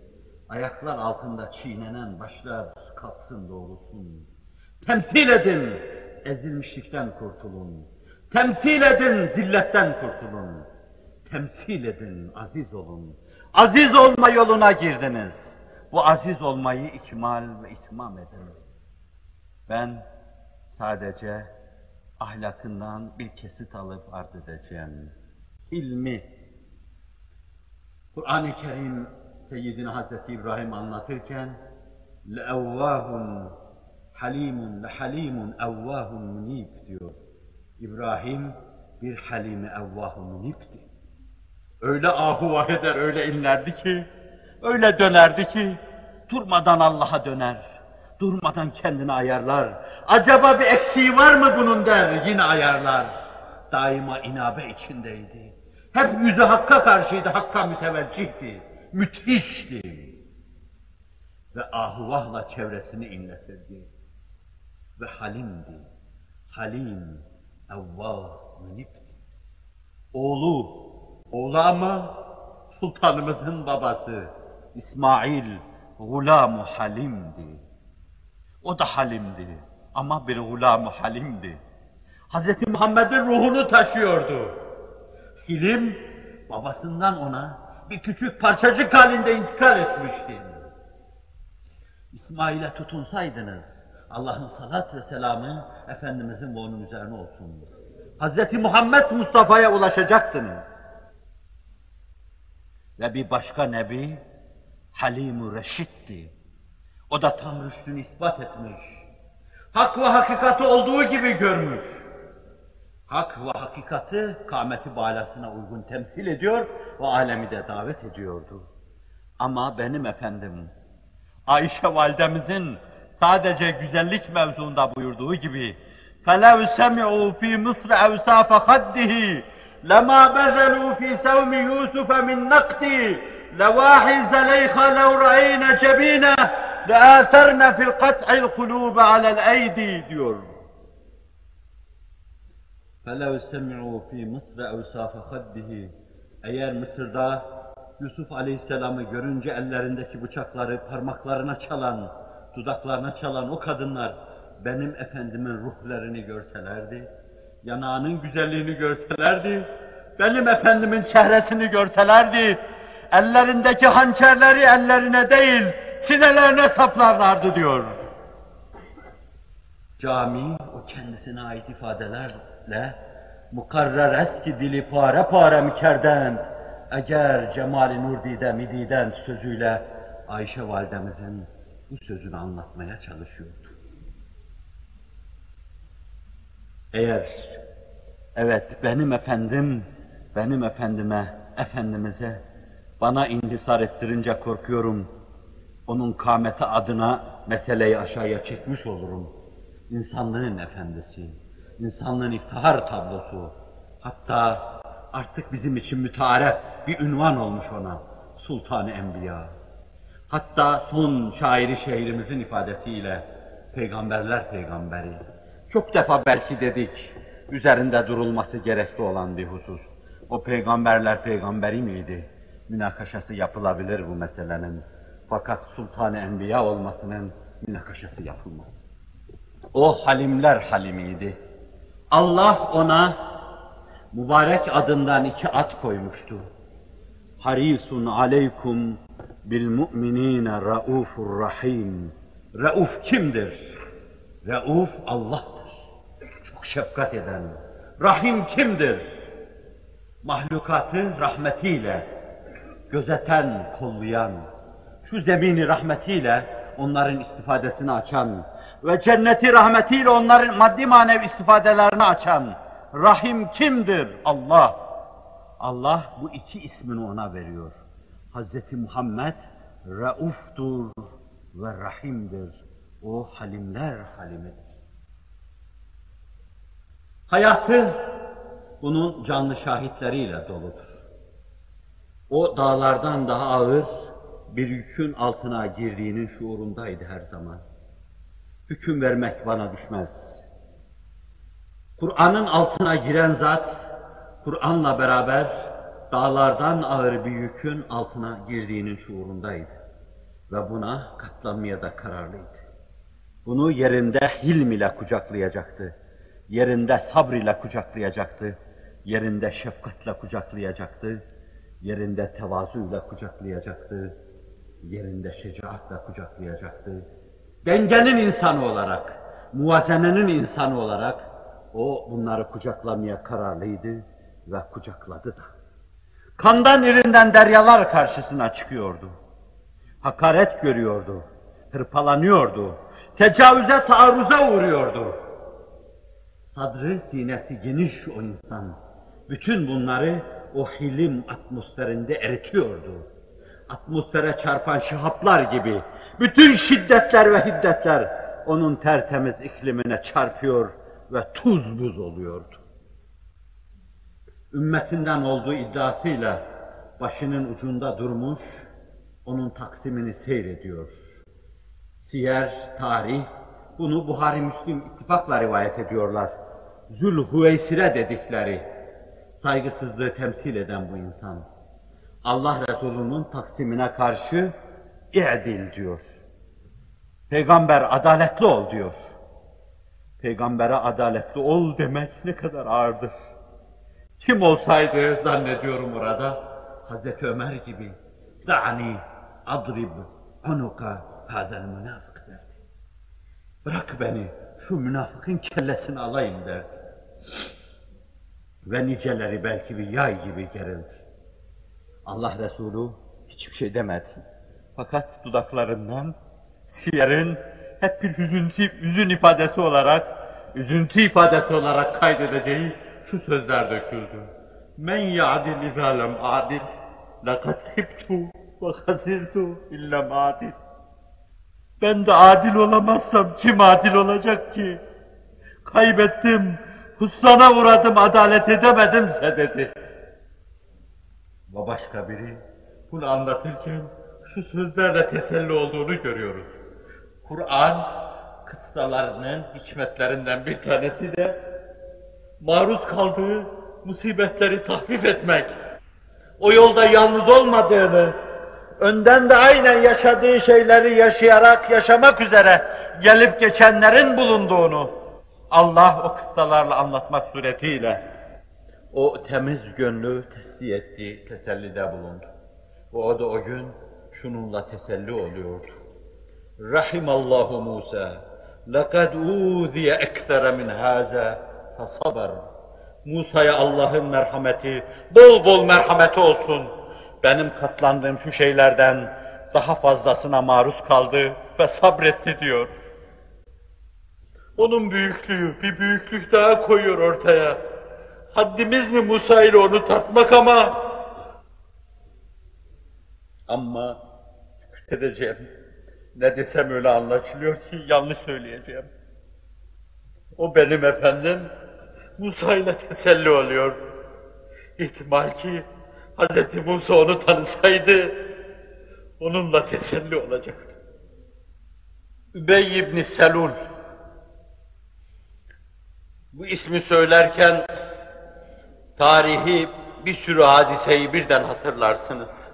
[SPEAKER 1] ayaklar altında çiğnenen başlar kalksın doğrulsun. Temsil edin, ezilmişlikten kurtulun. Temsil edin, zilletten kurtulun. Temsil edin, aziz olun. Aziz olma yoluna girdiniz. Bu aziz olmayı ikmal ve itmam edin. Ben sadece ahlakından bir kesit alıp arz edeceğim. İlmi. Kur'an-ı Kerim Seyyidina Hazreti İbrahim anlatırken لَاَوَّاهٌ halimun lehalimun evvahun munib diyor. İbrahim bir halimi evvahun munibdi. Öyle ahuvah eder, öyle inlerdi ki, öyle dönerdi ki, durmadan Allah'a döner, durmadan kendini ayarlar. Acaba bir eksiği var mı bunun der, yine ayarlar. Daima inabe içindeydi. Hep yüzü Hakk'a karşıydı, Hakk'a müteveccihti, müthişti. Ve ahuvahla çevresini inletirdi. Ve halimdi, halim, evvah, münipti. Oğlu, oğlu ama sultanımızın babası İsmail, gulam-ı halimdi. O da halimdi ama bir gulam-ı halimdi. Hazreti Muhammed'in ruhunu taşıyordu. Hilim, babasından ona bir küçük parçacık halinde intikal etmişti. İsmail'e tutunsaydınız, Allah'ın salat ve selamı Efendimizin ve onun üzerine olsun. Hazreti Muhammed Mustafa'ya ulaşacaktınız. Ve bir başka nebi, Halim-ü Reşid'di. O da tam rüştünü ispat etmiş. Hak ve hakikati olduğu gibi görmüş. Hak ve hakikati kâmeti balasına uygun temsil ediyor ve alemi de davet ediyordu. Ama benim efendim, Ayşe validemizin sadece güzellik mevzuunda buyurduğu gibi فَلَوْ سَمِعُوا ف۪ي مِصْرَ اَوْسَافَ خَدِّهِ لَمَا بَذَلُوا ف۪ي سَوْمِ يُوسُفَ مِنْ نَقْدِهِ لَوَاحِ زَلَيْخَ لَوْ رَأَيْنَ جَب۪ينَهِ لَآثَرْنَ فِي الْقَطْعِ الْقُلُوبَ عَلَى الْاَيْدِي diyor. فَلَوْ سَمِعُوا ف۪ي مِصْرَ اَوْسَافَ خَدِّهِ Eğer Mısır'da Yusuf Aleyhisselam'ı görünce ellerindeki bıçakları parmaklarına çalan, dudaklarına çalan o kadınlar benim efendimin ruhlarını görselerdi, yanağının güzelliğini görselerdi, benim efendimin çehresini görselerdi, ellerindeki hançerleri ellerine değil, sinelerine saplarlardı diyor. Cami o kendisine ait ifadelerle mukarrer eski dili pare pare mükerden, eğer cemali nur dide mididen sözüyle Ayşe validemizin bu sözünü anlatmaya çalışıyordu. Eğer, evet benim efendim, benim efendime, efendimize bana inhisar ettirince korkuyorum, onun kâmeti adına meseleyi aşağıya çekmiş olurum. İnsanlığın efendisi, insanlığın iftihar tablosu, hatta artık bizim için mütearef bir ünvan olmuş ona, Sultan-ı Enbiya. Hatta son şairi şehrimizin ifadesiyle, peygamberler peygamberi. Çok defa belki dedik, üzerinde durulması gerekli olan bir husus. O peygamberler peygamberi miydi? Münakaşası yapılabilir bu meselenin. Fakat Sultan-ı Enbiya olmasının münakaşası yapılmaz. O halimler halimiydi. Allah ona mübarek adından iki ad koymuştu. Harisun aleykum bil mu'minine raufur rahim. Rauf kimdir? Rauf Allah'tır. Çok şefkat eden. Rahim kimdir? Mahlukatı rahmetiyle gözeten, kollayan, şu zemini rahmetiyle onların istifadesini açan ve cenneti rahmetiyle onların maddi manevi istifadelerini açan Rahim kimdir? Allah. Allah bu iki ismini ona veriyor. Hazreti Muhammed Rauf'tur ve Rahim'dir. O halimler halimidir. Hayatı bunun canlı şahitleriyle doludur. O dağlardan daha ağır bir yükün altına girdiğinin şuurundaydı her zaman. Hüküm vermek bana düşmez. Kur'an'ın altına giren zat, Kur'an'la beraber dağlardan ağır bir yükün altına girdiğinin şuurundaydı. Ve buna katlanmaya da kararlıydı. Bunu yerinde hilm ile kucaklayacaktı. Yerinde sabr ile kucaklayacaktı. Yerinde şefkatle kucaklayacaktı. Yerinde tevazuyla kucaklayacaktı. Yerinde şecaatle kucaklayacaktı. Dengenin insanı olarak, muvazenenin insanı olarak o bunları kucaklamaya kararlıydı ve kucakladı da. Kandan irinden deryalar karşısına çıkıyordu. Hakaret görüyordu, hırpalanıyordu, tecavüze, taarruza uğruyordu. Sadrı, sinesi geniş o insan, bütün bunları o hilim atmosferinde eritiyordu. Atmosfere çarpan şihaplar gibi, bütün şiddetler ve hiddetler onun tertemiz iklimine çarpıyor ve tuz buz oluyordu. Ümmetinden olduğu iddiasıyla başının ucunda durmuş, onun taksimini seyrediyor. Siyer, tarih, bunu Buhari Müslim ittifakla rivayet ediyorlar. Zülhüveysire dedikleri, saygısızlığı temsil eden bu insan, Allah Resulü'nün taksimine karşı i'dil diyor. Peygamber adaletli ol diyor. Peygambere adaletli ol demek ne kadar ağırdır. Kim olsaydı zannediyorum orada, Hazreti Ömer gibi, da'ni adrib unuka hadel münafık derdi. Bırak beni, şu münafıkın kellesini alayım derdi. Ve niceleri belki bir yay gibi gerildi. Allah Resulü hiçbir şey demedi. Fakat dudaklarından Siyer'in hep bir hüzüntü, hüzün ifadesi olarak, üzüntü ifadesi olarak kaydedeceği şu sözler döküldü. Men ya'dil izâ lem a'dil, lekad hibtu ve hasirtu illem adil. Ben de adil olamazsam kim adil olacak ki? Kaybettim, hüsrana uğradım, adalet edemedimse dedi. Ve başka biri bunu anlatırken şu sözlerle teselli olduğunu görüyoruz. Kur'an kıssalarının hikmetlerinden bir tanesi de maruz kaldığı musibetleri tahfif etmek, o yolda yalnız olmadığını, önden de aynen yaşadığı şeyleri yaşayarak, yaşamak üzere gelip geçenlerin bulunduğunu Allah o kıssalarla anlatmak suretiyle o temiz gönlü tesih etti, tesellide bulundu. Ve o da o gün şununla teselli oluyordu. Rahimallahu Musa, لَقَدْ اُوذِيَ اَكْثَرَ مِنْ هَذَا فَصَبَرْ. Musa'ya Allah'ın merhameti, bol bol merhameti olsun. Benim katlandığım şu şeylerden daha fazlasına maruz kaldı ve sabretti diyor. Onun büyüklüğü, bir büyüklük daha koyuyor ortaya. Haddimiz mi Musa ile onu tartmak ama? Ama sükût edeceğim. Ne desem öyle anlaşılıyor ki yanlış söyleyeceğim. O benim efendim, Musa ile teselli oluyor. İhtimal ki Hz. Musa onu tanısaydı, onunla teselli olacaktı. Übey ibn Selul, bu ismi söylerken tarihi bir sürü hadiseyi birden hatırlarsınız.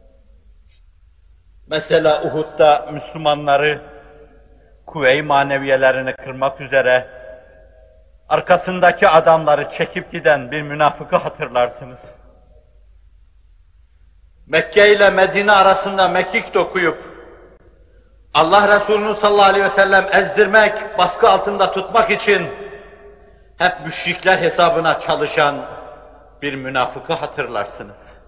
[SPEAKER 1] Mesela Uhud'da Müslümanları kuvve-i maneviyelerini kırmak üzere arkasındaki adamları çekip giden bir münafıkı hatırlarsınız. Mekke ile Medine arasında mekik dokuyup Allah Resulü'nü sallallahu aleyhi ve sellem ezdirmek, baskı altında tutmak için hep müşrikler hesabına çalışan bir münafıkı hatırlarsınız.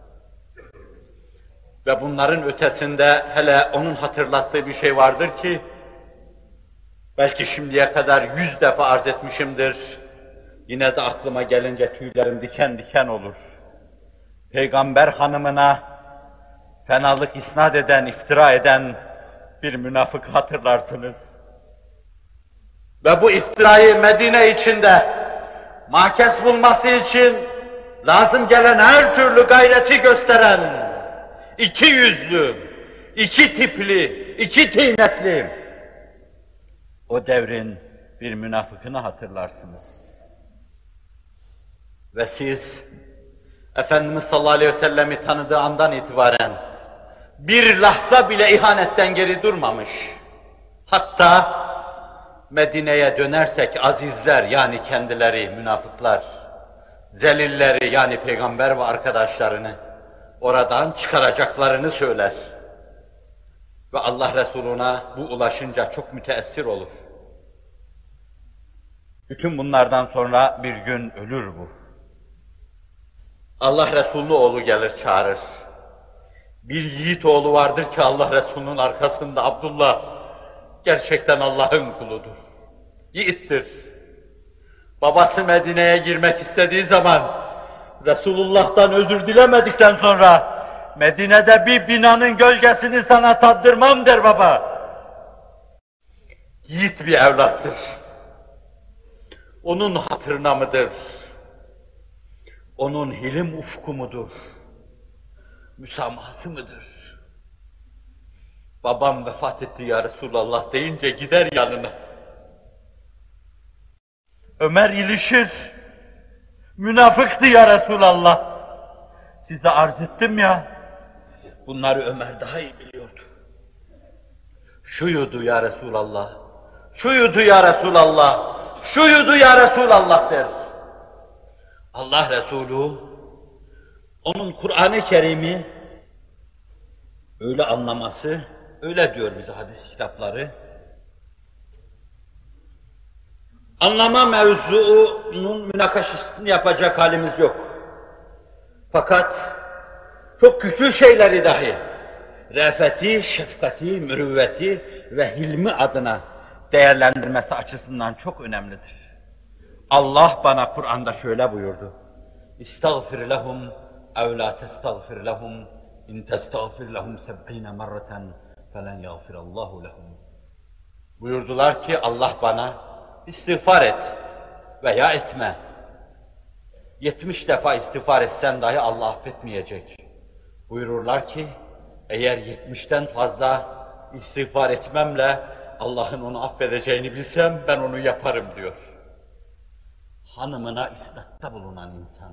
[SPEAKER 1] Ve bunların ötesinde hele onun hatırlattığı bir şey vardır ki, belki şimdiye kadar yüz defa arz etmişimdir, yine de aklıma gelince tüylerim diken diken olur. Peygamber hanımına fenalık isnat eden, iftira eden bir münafık hatırlarsınız. Ve bu iftirayı Medine içinde mahkes bulması için lazım gelen her türlü gayreti gösteren, iki yüzlü, iki tipli, iki tıynetli o devrin bir münafıkını hatırlarsınız. Ve siz Efendimiz sallallahu aleyhi ve sellem'i tanıdığı andan itibaren bir lahza bile ihanetten geri durmamış. Hatta Medine'ye dönersek azizler yani kendileri münafıklar, zelilleri yani peygamber ve arkadaşlarını oradan çıkaracaklarını söyler. Ve Allah Resuluna bu ulaşınca çok müteessir olur. Bütün bunlardan sonra bir gün ölür bu. Allah Resulü'nün oğlu gelir çağırır. Bir yiğit oğlu vardır ki Allah Resulü'nün arkasında Abdullah gerçekten Allah'ın kuludur. Yiğittir. Babası Medine'ye girmek istediği zaman Resulullah'tan özür dilemedikten sonra Medine'de bir binanın gölgesini sana tattırmam der baba. Yiğit bir evlattır. Onun hatırına mıdır? Onun hilim ufku mudur? Müsamahası mıdır? Babam vefat etti ya Resulallah deyince gider yanına. Ömer ilişir. Münafıktı ya Resulallah. Size arz ettim ya. Bunları Ömer daha iyi biliyordu. Şuydu ya Resulallah. Şuydu ya Resulallah. Şuydu ya Resulallah der. Allah Resulü onun Kur'an-ı Kerim'i öyle anlaması, öyle diyor bize hadis kitapları. Anlama mevzuunun münakaşasını yapacak halimiz yok. Fakat çok küçük şeyleri dahi re'feti, şefkati, mürüvveti ve hilmi adına değerlendirmesi açısından çok önemlidir. Allah bana Kur'an'da şöyle buyurdu. İstağfir lehum ev la testağfir lehum in testağfir lehum seb'ine merreten felen yağfirallahu lehum. Buyurdular ki Allah bana istiğfar et veya etme. Yetmiş defa istiğfar etsen dahi Allah affetmeyecek. Buyururlar ki eğer yetmişten fazla istiğfar etmemle Allah'ın onu affedeceğini bilsem ben onu yaparım diyor. Hanımına islatta bulunan insan,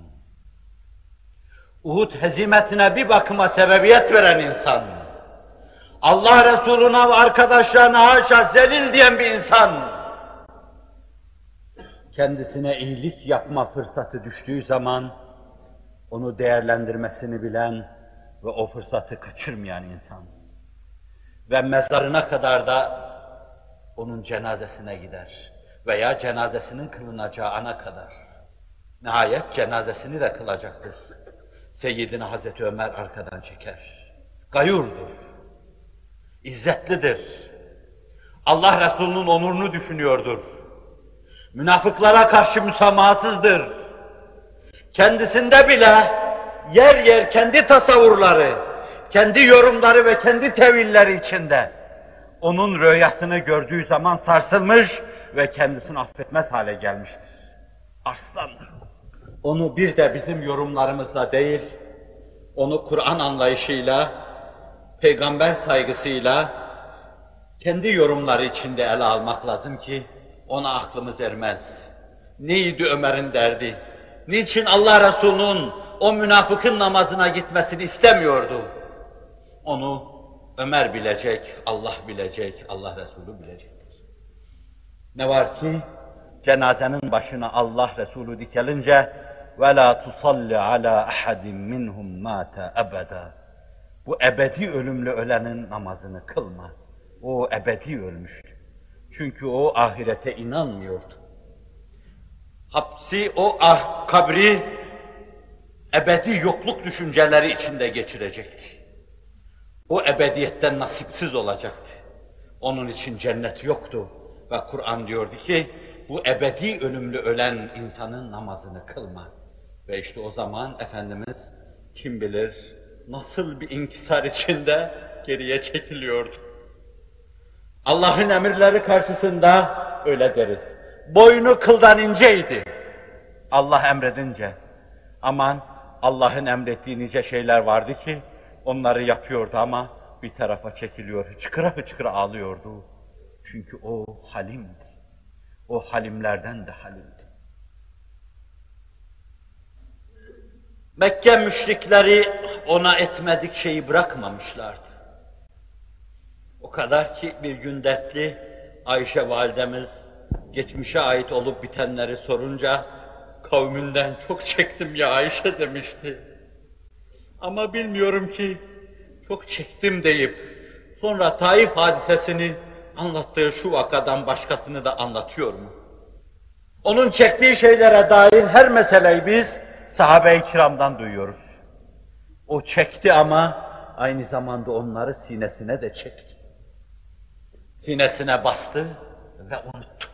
[SPEAKER 1] Uhud hezimetine bir bakıma sebebiyet veren insan, Allah Resulüne ve arkadaşlarına haşa zelil diyen bir insan, kendisine iyilik yapma fırsatı düştüğü zaman onu değerlendirmesini bilen ve o fırsatı kaçırmayan insan ve mezarına kadar da onun cenazesine gider veya cenazesinin kılınacağı ana kadar. Nihayet cenazesini de kılacaktır. Seyyidina Hazreti Ömer arkadan çeker. Gayurdur. İzzetlidir. Allah Resulü'nün onurunu düşünüyordur. Münafıklara karşı müsamahasızdır. Kendisinde bile yer yer kendi tasavvurları, kendi yorumları ve kendi tevilleri içinde onun rüyasını gördüğü zaman sarsılmış ve kendisini affetmez hale gelmiştir. Arslandır. Onu bir de bizim yorumlarımızla değil, onu Kur'an anlayışıyla, peygamber saygısıyla, kendi yorumları içinde ele almak lazım ki ona aklımız ermez. Neydi Ömer'in derdi? Niçin Allah Resulü'nün o münafıkın namazına gitmesini istemiyordu? Onu Ömer bilecek, Allah bilecek, Allah Resulü bilecektir. Ne var ki cenazenin başına Allah Resulü dikelince وَلَا تُصَلِّ عَلَى أَحَدٍ مِّنْهُمْ مَاتَ أَبَدًا. Bu ebedi ölümlü ölenin namazını kılma. O ebedi ölmüştü. Çünkü o ahirete inanmıyordu. Hapsi, o ah, kabri ebedi yokluk düşünceleri içinde geçirecekti. O ebediyetten nasipsiz olacaktı. Onun için cennet yoktu. Ve Kur'an diyordu ki, bu ebedi ölümlü ölen insanın namazını kılma. Ve işte o zaman Efendimiz kim bilir nasıl bir inkisar içinde geriye çekiliyordu. Allah'ın emirleri karşısında öyle deriz. Boynu kıldan inceydi. Allah emredince. Aman Allah'ın emrettiği nice şeyler vardı ki onları yapıyordu ama bir tarafa çekiliyor, hıçkıra hıçkıra ağlıyordu. Çünkü o halimdi. O halimlerden de halimdi. Mekke müşrikleri ona etmedik şeyi bırakmamışlardı. O kadar ki bir gün dertli Ayşe validemiz geçmişe ait olup bitenleri sorunca kavminden çok çektim ya Ayşe demişti. Ama bilmiyorum ki çok çektim deyip sonra Taif hadisesini anlattığı şu vakadan başkasını da anlatıyor mu? Onun çektiği şeylere dair her meseleyi biz sahabe-i kiramdan duyuyoruz. O çekti ama aynı zamanda onları sinesine de çekti. Sinesine bastı ve unuttu.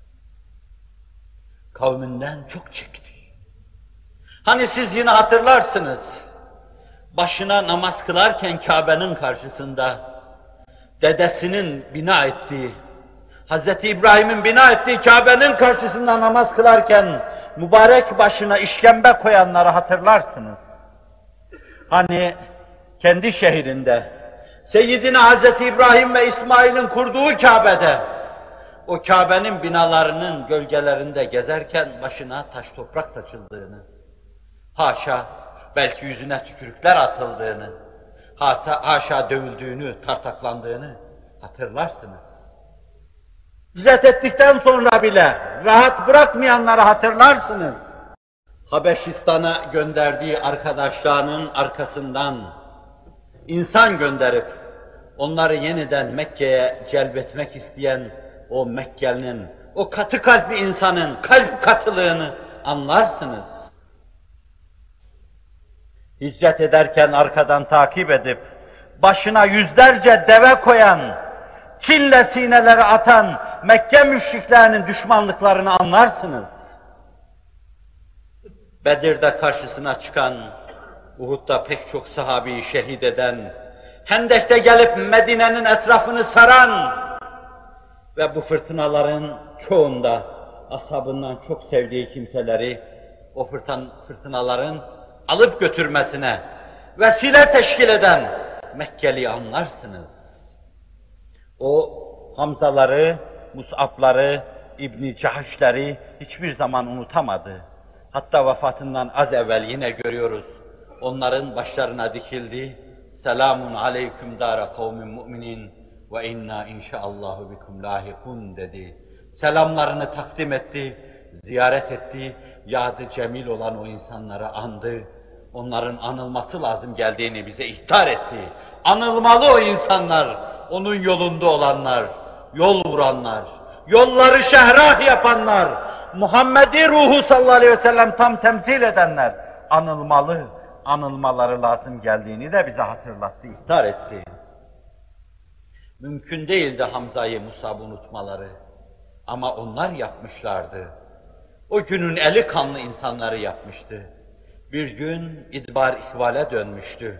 [SPEAKER 1] Kavminden çok çekti. Hani siz yine hatırlarsınız, başına namaz kılarken Kabe'nin karşısında dedesinin bina ettiği, Hazreti İbrahim'in bina ettiği Kabe'nin karşısında namaz kılarken mübarek başına işkembe koyanları hatırlarsınız. Hani kendi şehrinde Seyyidina Hazreti İbrahim ve İsmail'in kurduğu Kabe'de o Kabe'nin binalarının gölgelerinde gezerken başına taş toprak saçıldığını, haşa belki yüzüne tükürükler atıldığını, haşa, haşa dövüldüğünü, tartaklandığını hatırlarsınız. Hicret ettikten sonra bile rahat bırakmayanları hatırlarsınız. Habeşistan'a gönderdiği arkadaşlarının arkasından insan gönderip onları yeniden Mekke'ye celbetmek isteyen o Mekkeli'nin, o katı kalpli insanın kalp katılığını anlarsınız. Hicret ederken arkadan takip edip başına yüzlerce deve koyan, kinle sineleri atan Mekke müşriklerinin düşmanlıklarını anlarsınız. Bedir'de karşısına çıkan, Uhud'da pek çok sahabeyi şehit eden, Hendek'te gelip Medine'nin etrafını saran ve bu fırtınaların çoğunda ashabından çok sevdiği kimseleri o fırtın, fırtınaların alıp götürmesine vesile teşkil eden Mekkeli'yi anlarsınız. O Hamzaları, Mus'abları, İbn-i Cahş'leri hiçbir zaman unutamadı. Hatta vefatından az evvel yine görüyoruz. Onların başlarına dikildi. Selamun aleyküm dâre kavmin mu'minin ve inna inşaallahu bikum lahikun dedi. Selamlarını takdim etti, ziyaret etti, yadı cemil olan o insanları andı. Onların anılması lazım geldiğini bize ihtar etti. Anılmalı o insanlar, onun yolunda olanlar, yol vuranlar, yolları şehrah yapanlar, Muhammed'i ruhu sallallahu aleyhi ve sellem tam temsil edenler anılmalı, anılmaları lazım geldiğini de bize hatırlattı, ihtar etti. Mümkün değildi Hamza'yı, Musab'ı unutmaları ama onlar yapmışlardı. O günün eli kanlı insanları yapmıştı. Bir gün idbar ihvale dönmüştü.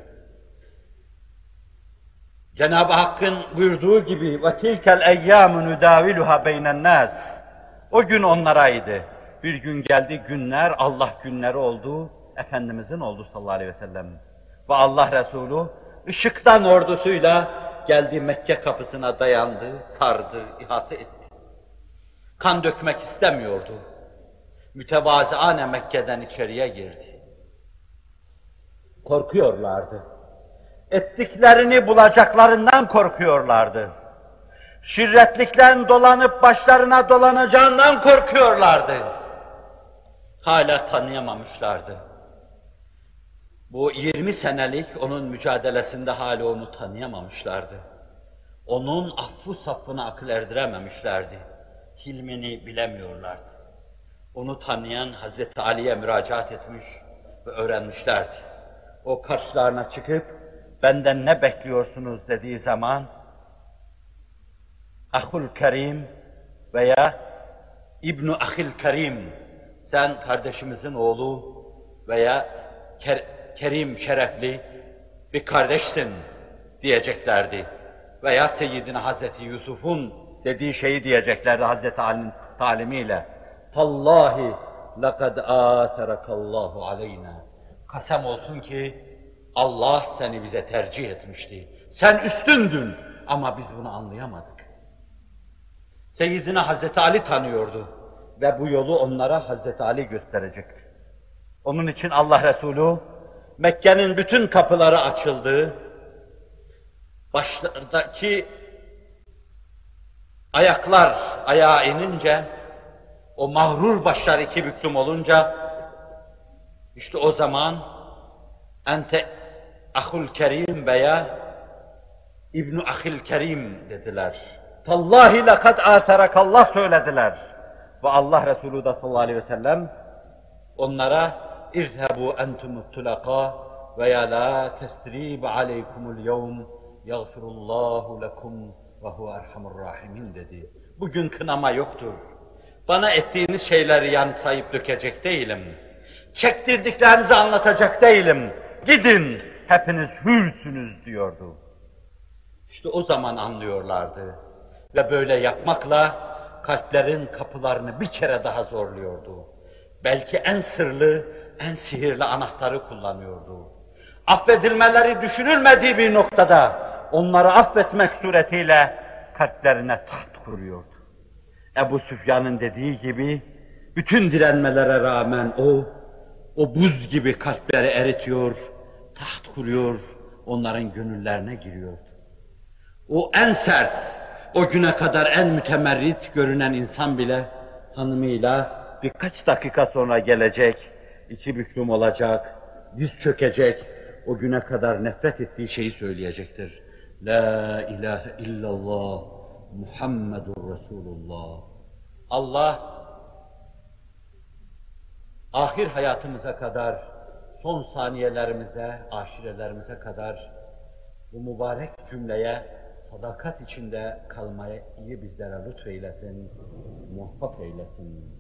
[SPEAKER 1] Cenab-ı Hakk'ın buyurduğu gibi وَتِلْكَ الْاَيَّامُ نُدَاوِلُهَا بَيْنَ النَّاسِ O gün onlaraydı. Bir gün geldi günler, Allah günleri oldu, Efendimizin oldu sallallahu aleyhi ve sellem. Ve Allah Resulü ışıktan ordusuyla geldi Mekke kapısına dayandı, sardı, ihate etti. Kan dökmek istemiyordu. Mütevaziane Mekke'den içeriye girdi. Korkuyorlardı. Ettiklerini bulacaklarından korkuyorlardı. Şirretlikten dolanıp başlarına dolanacağından korkuyorlardı. Hala tanıyamamışlardı. Bu yirmi senelik onun mücadelesinde hala onu tanıyamamışlardı. Onun affı safına akıl erdirememişlerdi. Hilmini bilemiyorlardı. Onu tanıyan Hazreti Ali'ye müracaat etmiş ve öğrenmişlerdi. O karşılarına çıkıp benden ne bekliyorsunuz dediği zaman Ahul Kerim veya İbn-i Ahil Kerim, sen kardeşimizin oğlu veya ker Kerim şerefli bir kardeşsin diyeceklerdi. Veya Seyyidina Hazreti Yusuf'un dediği şeyi diyeceklerdi Hazreti Ali'nin talimiyle. Tallahi laqad atarakallahu aleyna. Kasem olsun ki Allah seni bize tercih etmişti. Sen üstündün ama biz bunu anlayamadık. Seyyidina Hazreti Ali tanıyordu ve bu yolu onlara Hazreti Ali gösterecekti. Onun için Allah Resulü Mekke'nin bütün kapıları açıldı. Başlardaki ayaklar ayağa inince, o mağrur başlar iki büklüm olunca, işte o zaman ente ahul kerim veya İbn Ahil Kerim dediler. Tallahi lekad aterakallah söylediler. Ve Allah Resulü de sallallahu aleyhi ve sellem onlara İzhebu entumut tulaka ve ya la tesrib aleykumul yevm yagfirullahu lekum ve huve erhamur rahimin dedi. Bugün kınama yoktur. Bana ettiğiniz şeyleri yani sayıp dökecek değilim. Çektirdiklerinizi anlatacak değilim. Gidin, hepiniz hürsünüz diyordu. İşte o zaman anlıyorlardı. Ve böyle yapmakla kalplerin kapılarını bir kere daha zorluyordu. Belki en sırlı, en sihirli anahtarı kullanıyordu. Affedilmeleri düşünülmediği bir noktada onları affetmek suretiyle kalplerine taht kuruyordu. Ebu Süfyan'ın dediği gibi bütün direnmelere rağmen o, o buz gibi kalpleri eritiyor, taht kuruyor, onların gönüllerine giriyordu. O en sert, o güne kadar en mütemerrit görünen insan bile hanımıyla birkaç dakika sonra gelecek, iki büklüm olacak, diz çökecek, o güne kadar nefret ettiği şeyi söyleyecektir. La ilahe illallah Muhammedur Resulullah. Allah ahir hayatımıza kadar, son saniyelerimize, aşirelerimize kadar bu mübarek cümleye sadakat içinde kalmayı bizlere lütfeylesin, muvaffak eylesin.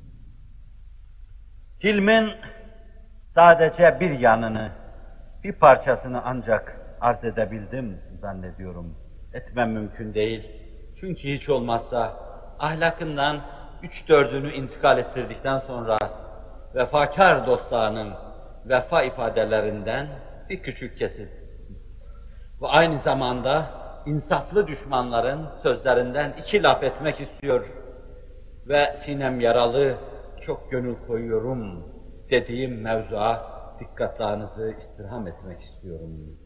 [SPEAKER 1] Hilmin sadece bir yanını, bir parçasını ancak arz edebildim zannediyorum. Etmem mümkün değil. Çünkü hiç olmazsa ahlakından üç dördünü intikal ettirdikten sonra vefakar dostlarının vefa ifadelerinden bir küçük kesit ve aynı zamanda insaflı düşmanların sözlerinden iki laf etmek istiyor ve sinem yaralı, çok gönül koyuyorum dediğim mevzuya dikkatlerinizi istirham etmek istiyorum.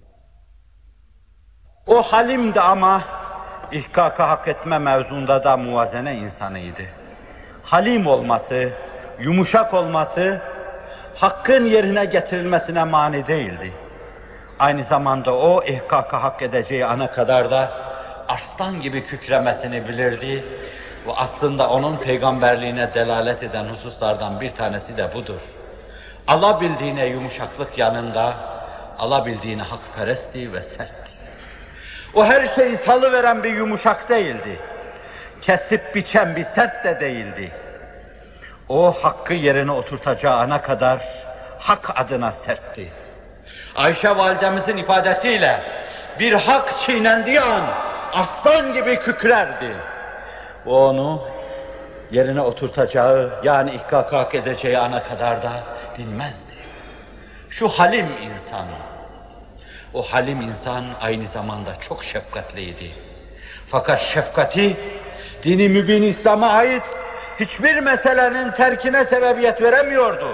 [SPEAKER 1] O halimdi ama ihkaka hak etme mevzunda da muvazene insanıydı. Halim olması, yumuşak olması, hakkın yerine getirilmesine mani değildi. Aynı zamanda o ihkaka hak edeceği ana kadar da aslan gibi kükremesini bilirdi ve aslında onun peygamberliğine delalet eden hususlardan bir tanesi de budur. Alabildiğine yumuşaklık yanında, alabildiğine hakperestti ve sertti. O her şeyi salıveren bir yumuşak değildi. Kesip biçen bir sert de değildi. O hakkı yerine oturtacağı ana kadar hak adına sertti. Ayşe validemizin ifadesiyle bir hak çiğnendiği an aslan gibi kükrerdi. O onu yerine oturtacağı yani ihkak hak edeceği ana kadar da dinmezdi. Şu halim insan, o halim insan aynı zamanda çok şefkatliydi. Fakat şefkati dini mübin İslam'a ait hiçbir meselenin terkine sebebiyet veremiyordu.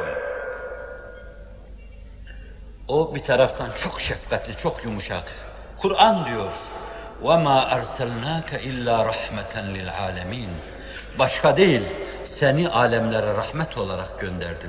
[SPEAKER 1] O bir taraftan çok şefkatli, çok yumuşak. Kur'an diyor, وَمَا أَرْسَلْنَاكَ إِلَّا رَحْمَةً لِلْعَالَمِينَ. Başka değil, seni alemlere rahmet olarak gönderdim.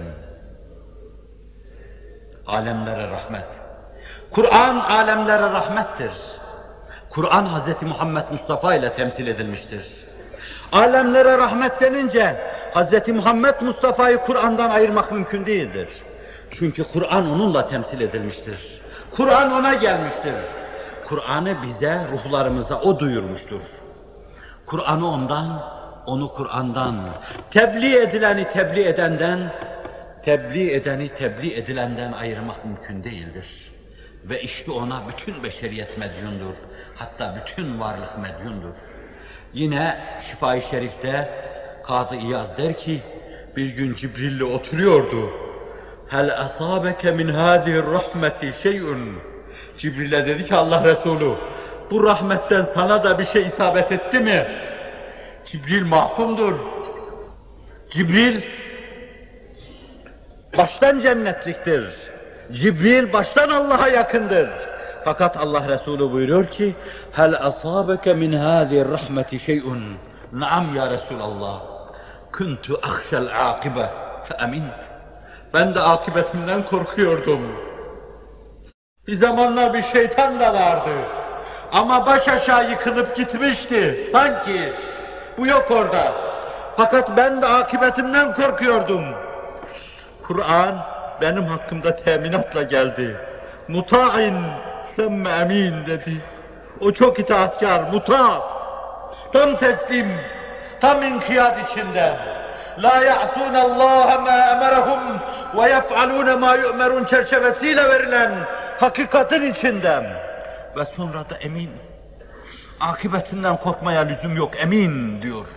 [SPEAKER 1] Alemlere rahmet. Kur'an alemlere rahmettir. Kur'an Hazreti Muhammed Mustafa ile temsil edilmiştir. Alemlere rahmet denince Hazreti Muhammed Mustafa'yı Kur'an'dan ayırmak mümkün değildir. Çünkü Kur'an onunla temsil edilmiştir. Kur'an ona gelmiştir. Kur'an'ı bize, ruhlarımıza o duyurmuştur. Kur'an'ı ondan, onu Kur'an'dan, tebliğ edileni tebliğ edenden, tebliğ edeni tebliğ edilenden ayırmak mümkün değildir. Ve işte ona bütün beşeriyet medyundur. Hatta bütün varlık medyundur. Yine Şifa-i Şerif'te Kadı İyaz der ki, bir gün Cibril'le oturuyordu. Hel asabeke min hâzihir rahmeti şey'un. Cibril'e dedi ki Allah Resulü, bu rahmetten sana da bir şey isabet etti mi? Cibril masumdur. Cibril baştan cennetliktir. Cibril baştan Allah'a yakındır. Fakat Allah Resulü buyuruyor ki, hel asabeke min hâzihir rahmeti şey'un. Naam ya Resulallah. Kuntu akhşel akibe fe emin. Ben de akıbetimden korkuyordum. Bir zamanlar bir şeytan da vardı. Ama baş aşağı yıkılıp gitmişti. Sanki bu yok orada. Fakat ben de akıbetimden korkuyordum. Kur'an benim hakkımda teminatla geldi. Muta'in semme emin dedi. O çok itaatkar, muta, tam teslim, tam inkiyat içinde. La ya'sunallaha ma emerahum ve yef'alune ma yu'merun çerçevesiyle verilen hakikatin içinde. Ve sonra da emin. Akıbetinden korkmaya lüzum yok, emin diyor.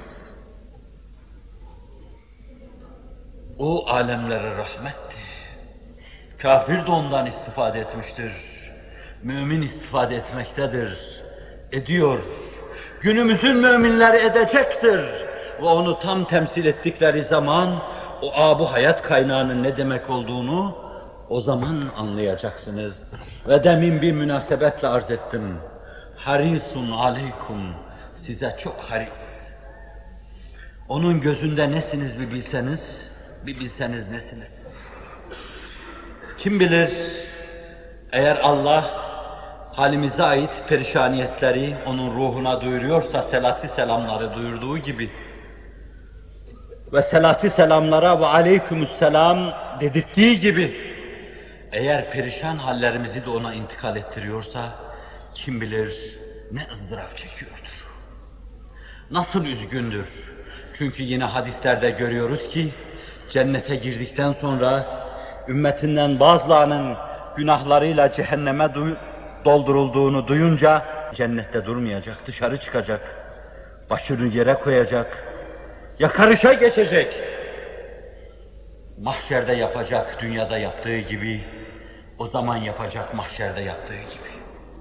[SPEAKER 1] O alemlere rahmetti. Kafir de ondan istifade etmiştir. Mümin istifade etmektedir. Ediyor. Günümüzün müminleri edecektir. Ve onu tam temsil ettikleri zaman o abu hayat kaynağının ne demek olduğunu o zaman anlayacaksınız. Ve demin bir münasebetle arz ettim. Harisun aleykum. Size çok haris. Onun gözünde nesiniz bir bilseniz, bir bilseniz nesiniz? Kim bilir, eğer Allah halimize ait perişaniyetleri onun ruhuna duyuruyorsa selati selamları duyurduğu gibi ve selati selamlara ve aleykümüsselam dedirttiği gibi eğer perişan hallerimizi de ona intikal ettiriyorsa kim bilir ne ızdırap çekiyordur. Nasıl üzgündür. Çünkü yine hadislerde görüyoruz ki cennete girdikten sonra ümmetinden bazılarının günahlarıyla cehenneme du- doldurulduğunu duyunca cennette durmayacak, dışarı çıkacak, başını yere koyacak, yakarışa geçecek. Mahşerde yapacak, dünyada yaptığı gibi, o zaman yapacak mahşerde yaptığı gibi.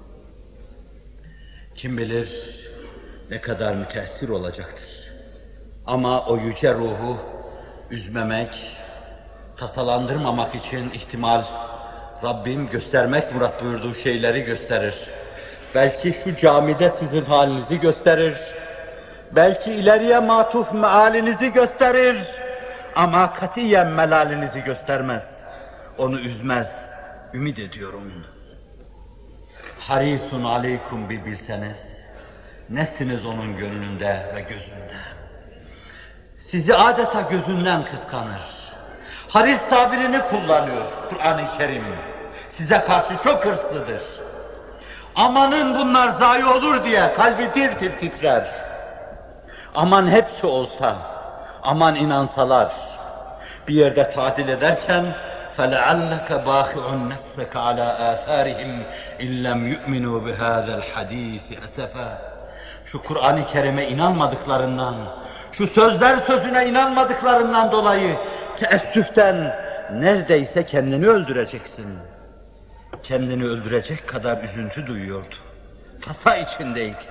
[SPEAKER 1] Kim bilir ne kadar müteessir olacaktır. Ama o yüce ruhu üzmemek, tasalandırmamak için ihtimal Rabbim göstermek murat buyurduğu şeyleri gösterir. Belki şu camide sizin halinizi gösterir. Belki ileriye matuf mealinizi gösterir. Ama katiyen melalinizi göstermez. Onu üzmez. Ümit ediyorum. Harisun aleykum bir bilseniz. Nesiniz onun gönlünde ve gözünde? Sizi adeta gözünden kıskanır. Haris tabirini kullanıyor Kur'an-ı Kerim. Size karşı çok hırslıdır. Amanın bunlar zayi olur diye kalbi tir tir titrer. Aman hepsi olsa, aman inansalar. Bir yerde tatil ederken فَلَعَلَّكَ بَاخِعُ نَفْسَكَ عَلَى آثَارِهِمْ اِنْ لَمْ يُؤْمِنُوا بِهَذَا الْحَد۪يثِ أَسَفًا. Şu Kur'an-ı Kerim'e inanmadıklarından, şu sözler sözüne inanmadıklarından dolayı teessüften neredeyse kendini öldüreceksin. Kendini öldürecek kadar üzüntü duyuyordu. Tasa içindeydi.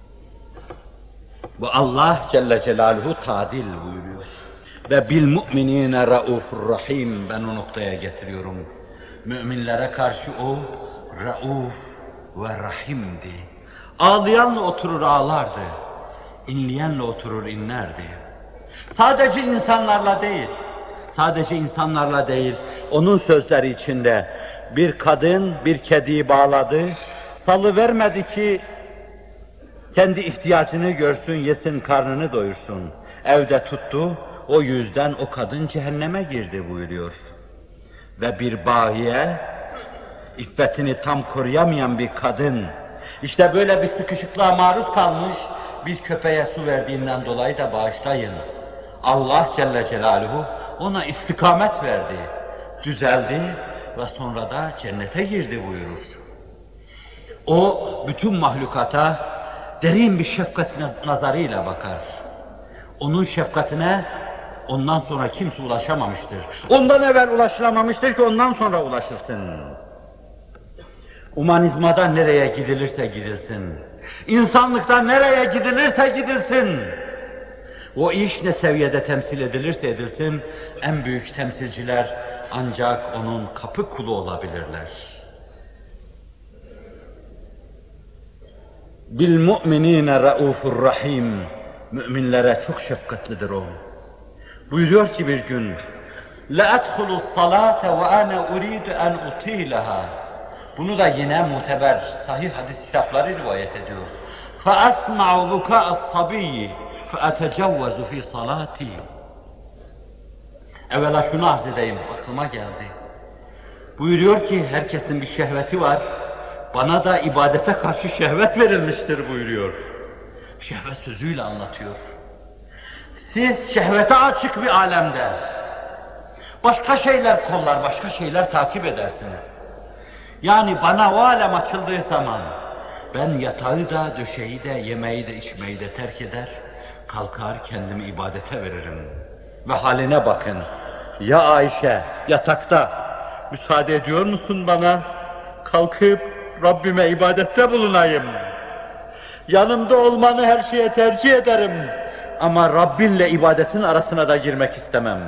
[SPEAKER 1] Ve Allah Celle Celaluhu tadil buyuruyor. Ve bil mu'minine raufur rahim. Ben o noktaya getiriyorum. Müminlere karşı o rauf ve rahimdi. Ağlayanla oturur ağlardı. İnleyenle oturur inlerdi. Sadece insanlarla değil, sadece insanlarla değil, onun sözleri içinde bir kadın bir kediyi bağladı, salıvermedi ki kendi ihtiyacını görsün, yesin, karnını doyursun. Evde tuttu, o yüzden o kadın cehenneme girdi buyuruyor. Ve bir bahiye, iffetini tam koruyamayan bir kadın, işte böyle bir sıkışıklığa maruz kalmış, bir köpeğe su verdiğinden dolayı da bağışlayın. Allah Celle Celaluhu ona istikamet verdi, düzeldi ve sonra da cennete girdi buyurur. O bütün mahlukata derin bir şefkat nazarıyla bakar. Onun şefkatine ondan sonra kimse ulaşamamıştır. Ondan evvel ulaşılamamıştır ki ondan sonra ulaşılsın. Humanizmada nereye gidilirse gidilsin, insanlıkta nereye gidilirse gidilsin, o iş ne seviyede temsil edilirse edilsin, en büyük temsilciler ancak onun kapı kulu olabilirler. Bil mu'minine raufur rahim. Müminlere çok şefkatlidir o. Buyuruyor ki bir gün, لَاَدْخُلُ الصَّلَاةَ وَاَنَا اُرِيدُ اَنْ اُطِيلَهَا. Bunu da yine muteber, sahih hadis kitapları rivayet ediyor. فَأَسْمَعُ بُكَاءَ الصَّبِيِّ فَأَتَجَوَّزُ فِي صَلَاتِي. Evvela şunu arz edeyim, aklıma geldi. Buyuruyor ki herkesin bir şehveti var, bana da ibadete karşı şehvet verilmiştir buyuruyor. Şehvet sözüyle anlatıyor. Siz şehvete açık bir alemde, başka şeyler kollar, başka şeyler takip edersiniz. Yani bana o alem açıldığı zaman, ben yatağı da, döşeği de, yemeği de, içmeyi de terk eder, kalkar kendimi ibadete veririm. Ve haline bakın, ya Ayşe yatakta, müsaade ediyor musun bana? Kalkıp Rabbime ibadette bulunayım. Yanımda olmanı her şeye tercih ederim. Ama Rabbinle ibadetin arasına da girmek istemem.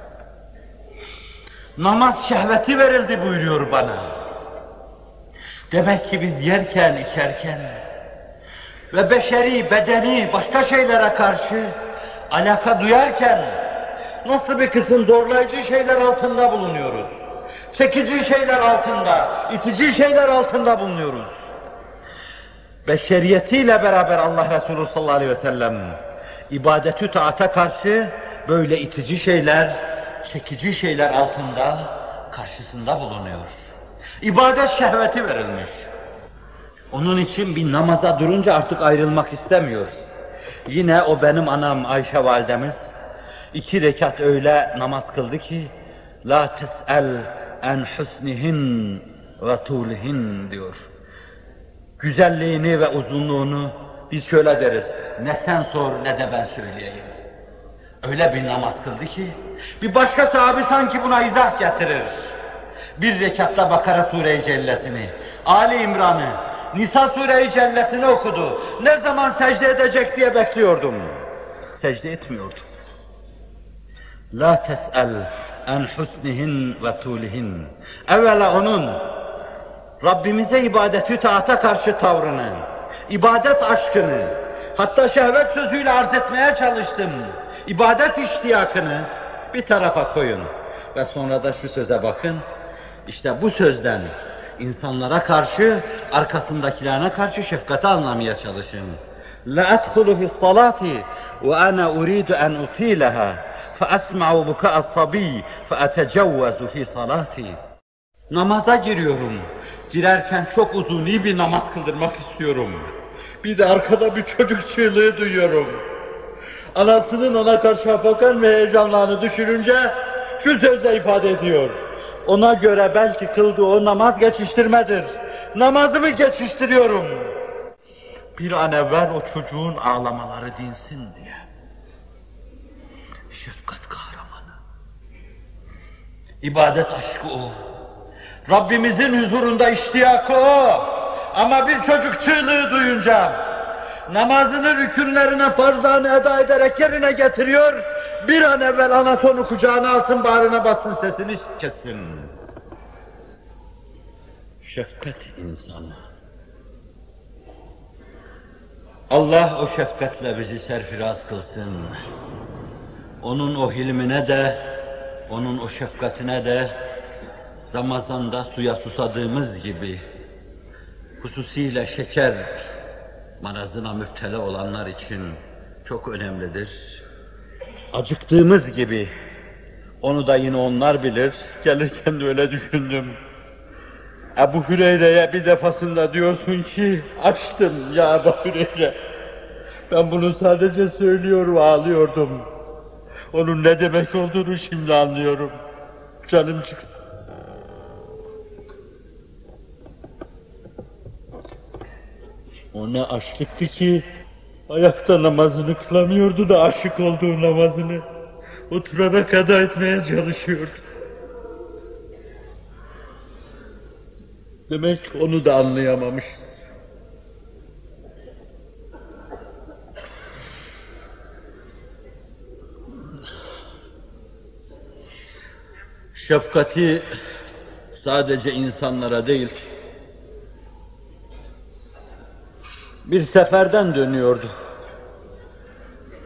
[SPEAKER 1] Namaz şehveti verildi buyuruyor bana. Demek ki biz yerken, içerken ve beşeri, bedeni, başka şeylere karşı alaka duyarken nasıl bir kısım zorlayıcı şeyler altında bulunuyoruz. Çekici şeyler altında, itici şeyler altında bulunuyoruz. Beşeriyetiyle beraber Allah Resulü sallallahu aleyhi ve sellem ibadetü taata karşı böyle itici şeyler, çekici şeyler altında karşısında bulunuyor. İbadet şehveti verilmiş. Onun için bir namaza durunca artık ayrılmak istemiyor. Yine o benim anam Ayşe validemiz iki rekat öyle namaz kıldı ki la tes'el en husnihin ve tulihin diyor. Güzelliğini ve uzunluğunu biz şöyle deriz, ne sen sor ne de ben söyleyeyim. Öyle bir namaz kıldı ki bir başka sahabi sanki buna izah getirir. Bir rekatta Bakara Sure-i Cellesini, Ali İmran'ı, Nisa Sure-i Cellesini okudu. Ne zaman secde edecek diye bekliyordum. Secde etmiyordu. La tes'el en husnihin ve tulihin. Evvela onun Rabbimize ibadetü taata karşı tavrını, ibadet aşkını, hatta şehvet sözüyle arz etmeye çalıştım. İbadet iştiyakını bir tarafa koyun ve sonra da şu söze bakın. İşte bu sözden insanlara karşı, arkasındakilerine karşı şefkati anlamaya çalışın. La adkhulu fi's salati ve ana uridu en utilaha fa asma'u buka'a sabi fa atecawwazu fi salati. Namaza giriyorum. Girerken çok uzuni bir namaz kıldırmak istiyorum. Bir de arkada bir çocuk çığlığı duyuyorum. Anasının ona karşı afakan ve heyecanlarını düşününce şu sözle ifade ediyor. Ona göre belki kıldığı o namaz geçiştirmedir. Namazımı geçiştiriyorum. Bir an evvel o çocuğun ağlamaları dinsin diye. Şefkat kahramanı. İbadet aşkı o. Rabbimizin huzurunda iştiyakı o. Ama bir çocuk çığlığı duyunca namazını rükünlerine, farzlarını eda ederek yerine getiriyor. Bir an evvel anası onu kucağına alsın, bağrına bassın, sesini kessin. Şefkat insanı. Allah o şefkatle bizi serfiraz kılsın. Onun o hilmine de, onun o şefkatine de Ramazan'da suya susadığımız gibi hususiyle şeker marazına müptela olanlar için çok önemlidir. Acıktığımız gibi, onu da yine onlar bilir, gelirken de öyle düşündüm. Ebu Hüreyre'ye bir defasında diyorsun ki, açtım ya Ebu Hüreyre. Ben bunu sadece söylüyor ve ağlıyordum. Onun ne demek olduğunu şimdi anlıyorum. Canım çıksın. O ne açlıktı ki, ayakta namazını kılamıyordu da aşık olduğu namazını oturarak eda etmeye çalışıyordu. Demek onu da anlayamamışız. Şefkati sadece insanlara değil, bir seferden dönüyordu.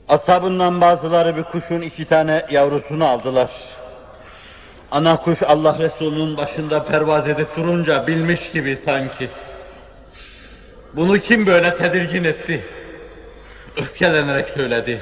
[SPEAKER 1] Ashabından bazıları bir kuşun iki tane yavrusunu aldılar. Ana kuş Allah Resulü'nün başında pervaz edip durunca bilmiş gibi sanki. Bunu kim böyle tedirgin etti? Öfkelenerek söyledi.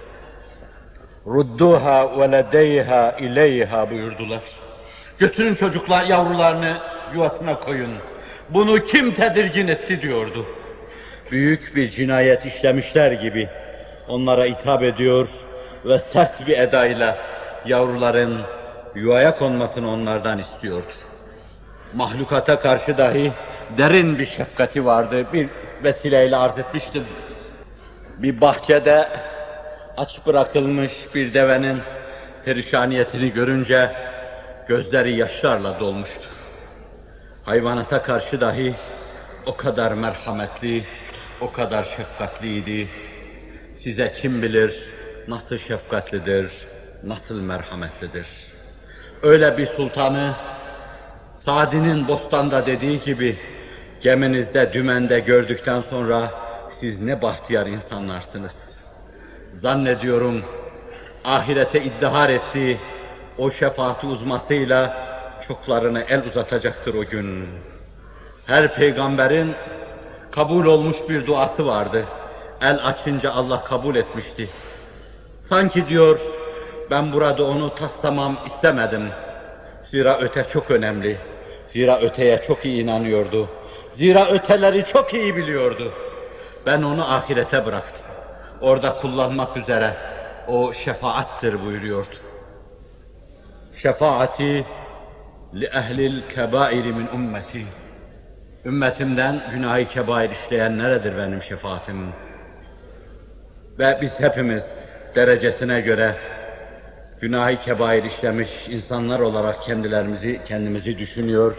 [SPEAKER 1] Rudduha ve ledeyha ileyha buyurdular. Götürün çocuklar yavrularını yuvasına koyun. Bunu kim tedirgin etti diyordu. Büyük bir cinayet işlemişler gibi onlara hitap ediyor ve sert bir edayla yavruların yuvaya konmasını onlardan istiyordu. Mahlukata karşı dahi derin bir şefkati vardı. Bir vesileyle arz etmiştim. Bir bahçede aç bırakılmış bir devenin perişaniyetini görünce gözleri yaşlarla dolmuştu. Hayvanata karşı dahi o kadar merhametli, o kadar şefkatliydi. Size kim bilir nasıl şefkatlidir, nasıl merhametlidir. Öyle bir sultanı Sadi'nin Bostan'da dediği gibi geminizde dümende gördükten sonra siz ne bahtiyar insanlarsınız. Zannediyorum ahirete iddihar ettiği o şefaat uzmasıyla çoklarına el uzatacaktır o gün. Her peygamberin kabul olmuş bir duası vardı. El açınca Allah kabul etmişti. Sanki diyor, ben burada onu taslamam istemedim. Zira öte çok önemli. Zira öteye çok iyi inanıyordu. Zira öteleri çok iyi biliyordu. Ben onu ahirete bıraktım. Orada kullanmak üzere o şefaattir buyuruyordu. Şefaati li ehlil kebair min ümmeti. Ümmetimden günah-ı kebair işleyen neredir benim şefaatim? Ve biz hepimiz derecesine göre günah-ı kebair işlemiş insanlar olarak kendilerimizi, kendimizi düşünüyor.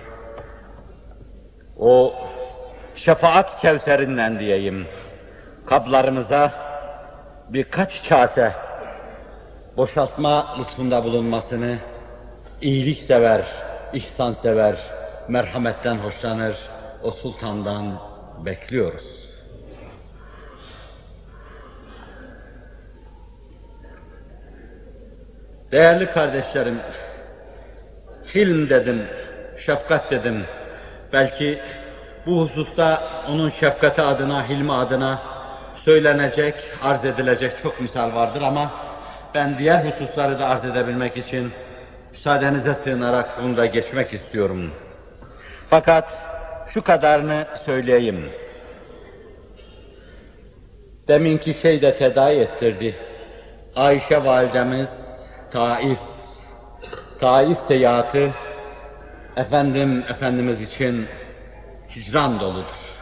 [SPEAKER 1] O şefaat kevserinden diyeyim, kablarımıza birkaç kase boşaltma lütfunda bulunmasını iyiliksever, ihsansever, merhametten hoşlanır o sultandan bekliyoruz. Değerli kardeşlerim, hilm dedim, şefkat dedim. Belki bu hususta onun şefkati adına, hilmi adına söylenecek, arz edilecek çok misal vardır ama ben diğer hususları da arz edebilmek için müsaadenize sığınarak bunu da geçmek istiyorum. Fakat şu kadarını söyleyeyim. Deminki şey de tedavi ettirdi. Ayşe validemiz Taif, Taif seyahati efendim Efendimiz için hicran doludur.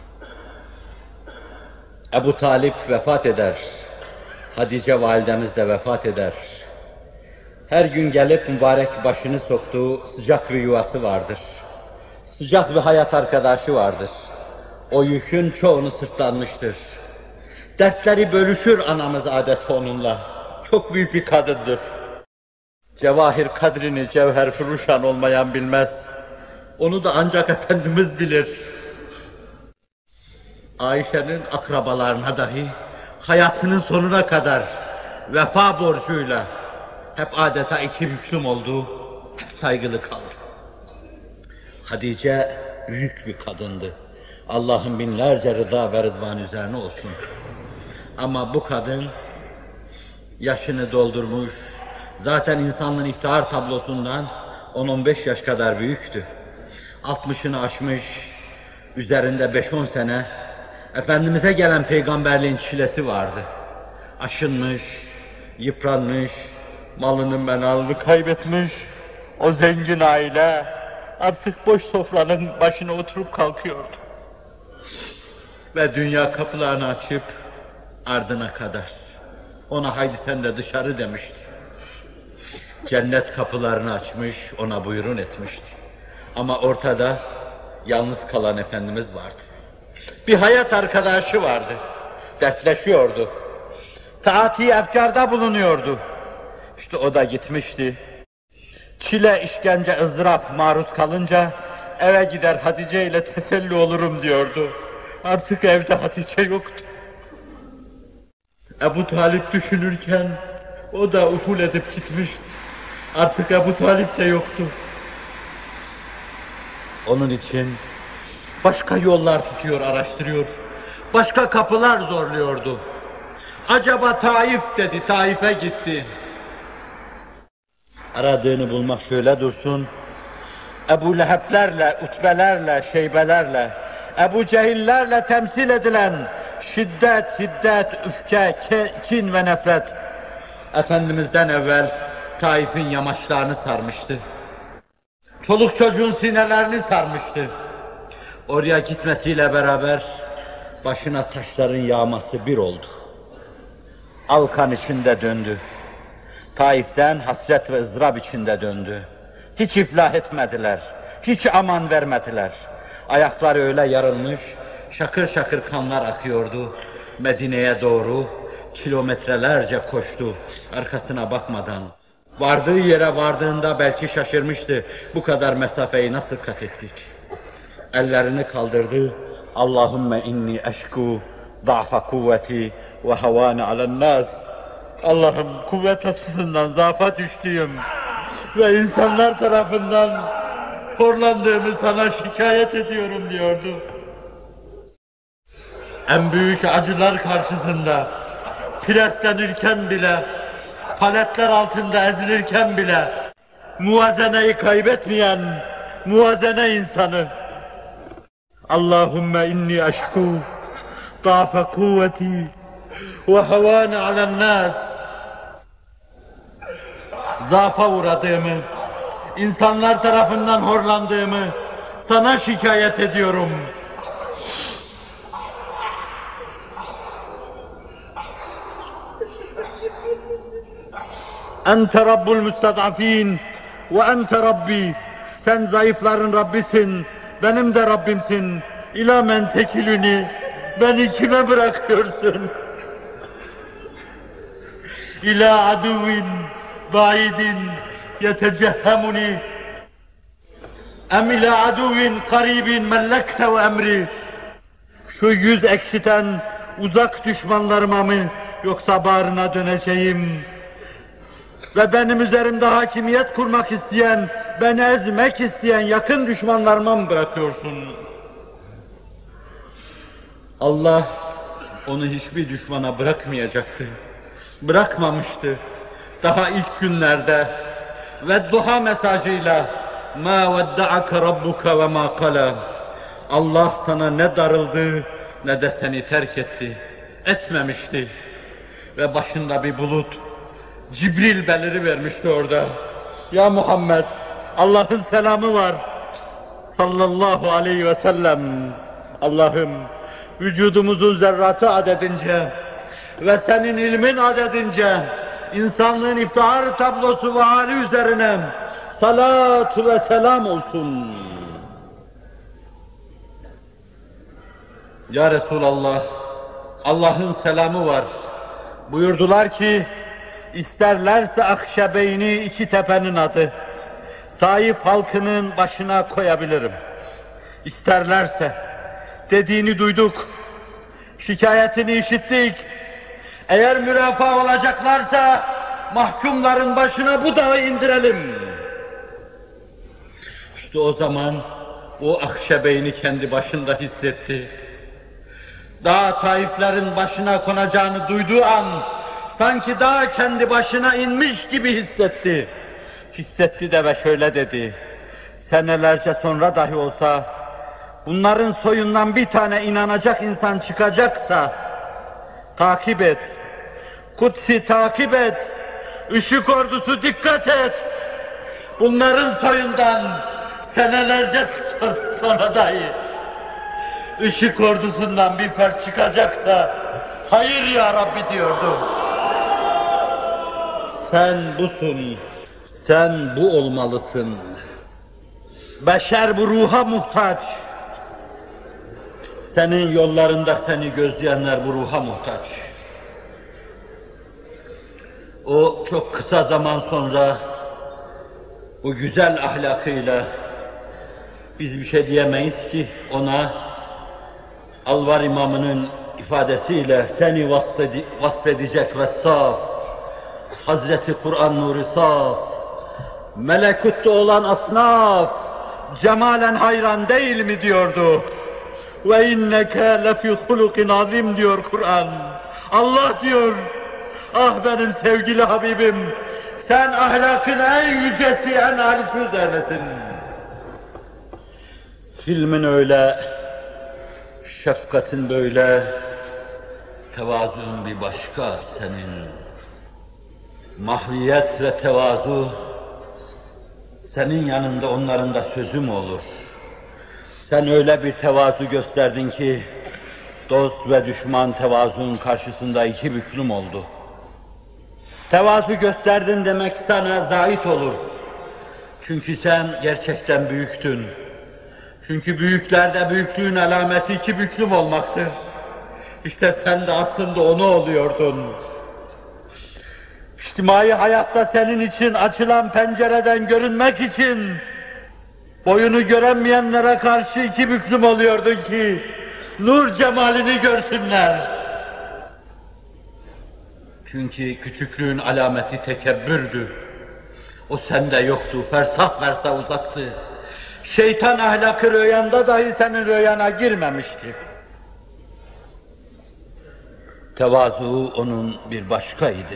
[SPEAKER 1] Ebu Talip vefat eder, Hatice validemiz de vefat eder. Her gün gelip mübarek başını soktuğu sıcak bir yuvası vardır. Sıcak bir hayat arkadaşı vardır. O yükün çoğunu sırtlanmıştır. Dertleri bölüşür anamız adeta onunla. Çok büyük bir kadındır. Cevahir kadrini cevher furuşan olmayan bilmez. Onu da ancak Efendimiz bilir. Ayşe'nin akrabalarına dahi hayatının sonuna kadar vefa borcuyla hep adeta iki büklüm oldu, hep saygılı kaldı. Hatice büyük bir kadındı. Allah'ın binlerce rıza ve rıdvan üzerine olsun. Ama bu kadın yaşını doldurmuş, zaten insanlığın iftihar tablosundan on on beş yaş kadar büyüktü. altmışını aşmış, üzerinde beş on sene Efendimiz'e gelen peygamberliğin çilesi vardı. Aşınmış, yıpranmış, malının menalını kaybetmiş, o zengin aile artık boş sofranın başına oturup kalkıyordu. Ve dünya kapılarını açıp ardına kadar ona haydi sen de dışarı demişti. Cennet kapılarını açmış, ona buyurun etmişti. Ama ortada yalnız kalan Efendimiz vardı. Bir hayat arkadaşı vardı. Dertleşiyordu. Taati efkarda bulunuyordu. İşte o da gitmişti. Çile, işkence, ızdırap maruz kalınca eve gider Hatice ile teselli olurum diyordu. Artık evde Hatice yoktu. Ebu Talip düşünürken o da uful edip gitmişti. Artık Ebu Talip de yoktu. Onun için başka yollar tutuyor, araştırıyor. Başka kapılar zorluyordu. Acaba Taif dedi, Taif'e gitti. Aradığını bulmak şöyle dursun. Ebu Leheb'lerle, Utbelerle, Şeybelerle, Ebu Cehillerle temsil edilen şiddet, hiddet, öfke, kin ve nefret Efendimiz'den evvel Taif'in yamaçlarını sarmıştı. Çoluk çocuğun sinelerini sarmıştı. Oraya gitmesiyle beraber başına taşların yağması bir oldu. Alkan içinde döndü. Taif'ten hasret ve ızdırap içinde döndü. Hiç iflah etmediler. Hiç aman vermediler. Ayakları öyle yarılmış, şakır şakır kanlar akıyordu. Medine'ye doğru kilometrelerce koştu, arkasına bakmadan. Vardığı yere vardığında belki şaşırmıştı. Bu kadar mesafeyi nasıl kat ettik? Ellerini kaldırdı. Allahümme inni eşku da'fa kuvveti ve havane alennâs. Allah'ım kuvvet açısından zaafa düştüğüm ve insanlar tarafından horlandığımı sana şikayet ediyorum diyordu. En büyük acılar karşısında preslenirken bile, paletler altında ezilirken bile muvazeneyi kaybetmeyen muvazene insanı. Allahümme inni aşku da'fe kuvveti ve havane alennâs. Zaafa uğradığımı, insanlar tarafından horlandığımı sana şikayet ediyorum. Ente Rabbul müsted'afîn ve ente Rabbi. Sen zayıfların Rabbisin, benim de Rabbimsin. İlâ men tekilüni. Beni kime bırakıyorsun? İlâ aduvin baidin yetecehhemuni. Em ilâ aduvin karibin mellekte ve emri. Şu yüz eksiten uzak düşmanlarıma mı yoksa bağrına döneceğim? Ve benim üzerimde hakimiyet kurmak isteyen, beni ezmek isteyen yakın düşmanlarıma mı bırakıyorsun? Allah onu hiçbir düşmana bırakmayacaktı. Bırakmamıştı. Daha ilk günlerde ve duha mesajıyla مَا وَدَّعَكَ رَبُّكَ وَمَا قَلَى. Allah sana ne darıldı ne de seni terk etti. Etmemişti. Ve başında bir bulut, Cibril beliri vermişti orada. Ya Muhammed, Allah'ın selamı var. Sallallahu aleyhi ve sellem. Allah'ım, vücudumuzun zerratı adedince ve senin ilmin adedince insanlığın iftihar tablosu ve hali üzerine salat ve selam olsun. Ya Resulallah, Allah'ın selamı var. Buyurdular ki, İsterlerse Akşebeyni iki tepenin adı, Taif halkının başına koyabilirim. İsterlerse, dediğini duyduk, şikayetini işittik. Eğer mürafaa olacaklarsa, mahkumların başına bu dağı indirelim. İşte o zaman, o Akşebeyni kendi başında hissetti. Dağ Taiflerin başına konacağını duyduğu an, sanki dağ kendi başına inmiş gibi hissetti. Hissetti de ve şöyle dedi, senelerce sonra dahi olsa, bunların soyundan bir tane inanacak insan çıkacaksa, takip et, Kudsi takip et, Işık ordusu dikkat et, bunların soyundan senelerce sonra dahi, Işık ordusundan bir fert çıkacaksa, hayır ya Rabbi diyordu. Sen busun, sen bu olmalısın. Beşer bu ruha muhtaç. Senin yollarında seni gözleyenler bu ruha muhtaç. O çok kısa zaman sonra bu güzel ahlakıyla biz bir şey diyemeyiz ki ona Alvar imamının ifadesiyle seni vasfedi, vasfedecek vessaf, Hazreti Kur'an nuru saf, melekutta olan asnaf, cemalen hayran değil mi diyordu. Ve inneke lefî hulukin azim diyor Kur'an. Allah diyor, ah benim sevgili Habibim, sen ahlakın en yücesi, en halifi üzerinesin. Hilmin öyle, şefkatin böyle, tevazuun bir başka senin. Mahviyet ve tevazu, senin yanında onların da sözü mü olur? Sen öyle bir tevazu gösterdin ki, dost ve düşman tevazuun karşısında iki büklüm oldu. Tevazu gösterdin demek sana zait olur. Çünkü sen gerçekten büyüktün. Çünkü büyüklerde büyüklüğün alameti iki büklüm olmaktır. İşte sen de aslında onu oluyordun. İçtimai hayatta senin için açılan pencereden görünmek için boyunu göremeyenlere karşı iki büklüm oluyordun ki nur cemalini görsünler. Çünkü küçüklüğün alameti tekebbürdü. O sende yoktu, fersah fersah uzaktı. Şeytan ahlakı rüyanda dahi senin rüyana girmemişti. Tevazu onun bir başkaydı.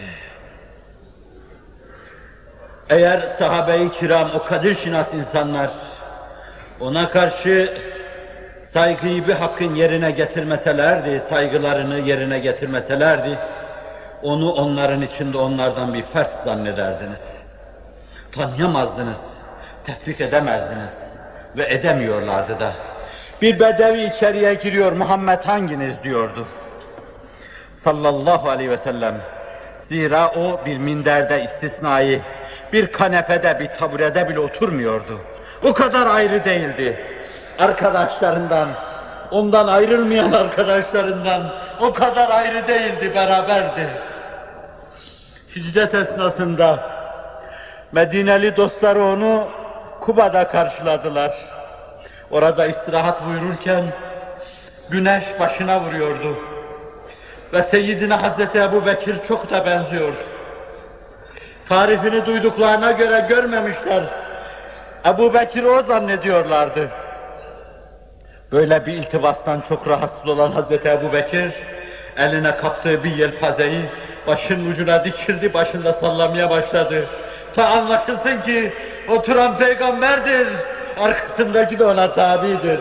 [SPEAKER 1] Eğer sahabe-i kiram o kadir şinas insanlar ona karşı saygıyı bir hakkın yerine getirmeselerdi, saygılarını yerine getirmeselerdi, onu onların içinde onlardan bir fert zannederdiniz. Tanıyamazdınız, tefrik edemezdiniz ve edemiyorlardı da. Bir bedevi içeriye giriyor, Muhammed hanginiz diyordu. Sallallahu aleyhi ve sellem. Zira o bir minderde istisnai, bir kanepede, bir taburede bile oturmuyordu. O kadar ayrı değildi. Arkadaşlarından, ondan ayrılmayan arkadaşlarından o kadar ayrı değildi, beraberdi. Hicret esnasında Medineli dostları onu Kuba'da karşıladılar. Orada istirahat buyururken güneş başına vuruyordu. Ve Seyyidina Hazreti Ebu Bekir çok da benziyordu. Tarifini duyduklarına göre görmemişler. Ebu Bekir'i o zannediyorlardı. Böyle bir iltibastan çok rahatsız olan Hazreti Ebu Bekir, eline kaptığı bir yelpazeyi başının ucuna dikildi, başında sallamaya başladı. Ta anlaşılsın ki oturan peygamberdir, arkasındaki de ona tabidir.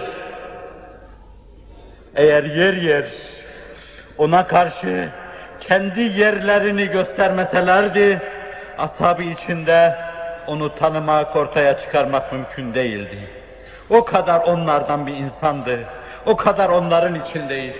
[SPEAKER 1] Eğer yer yer ona karşı kendi yerlerini göstermeselerdi, ashab-ı içinde onu tanımak, ortaya çıkarmak mümkün değildi. O kadar onlardan bir insandı, o kadar onların içindeydi.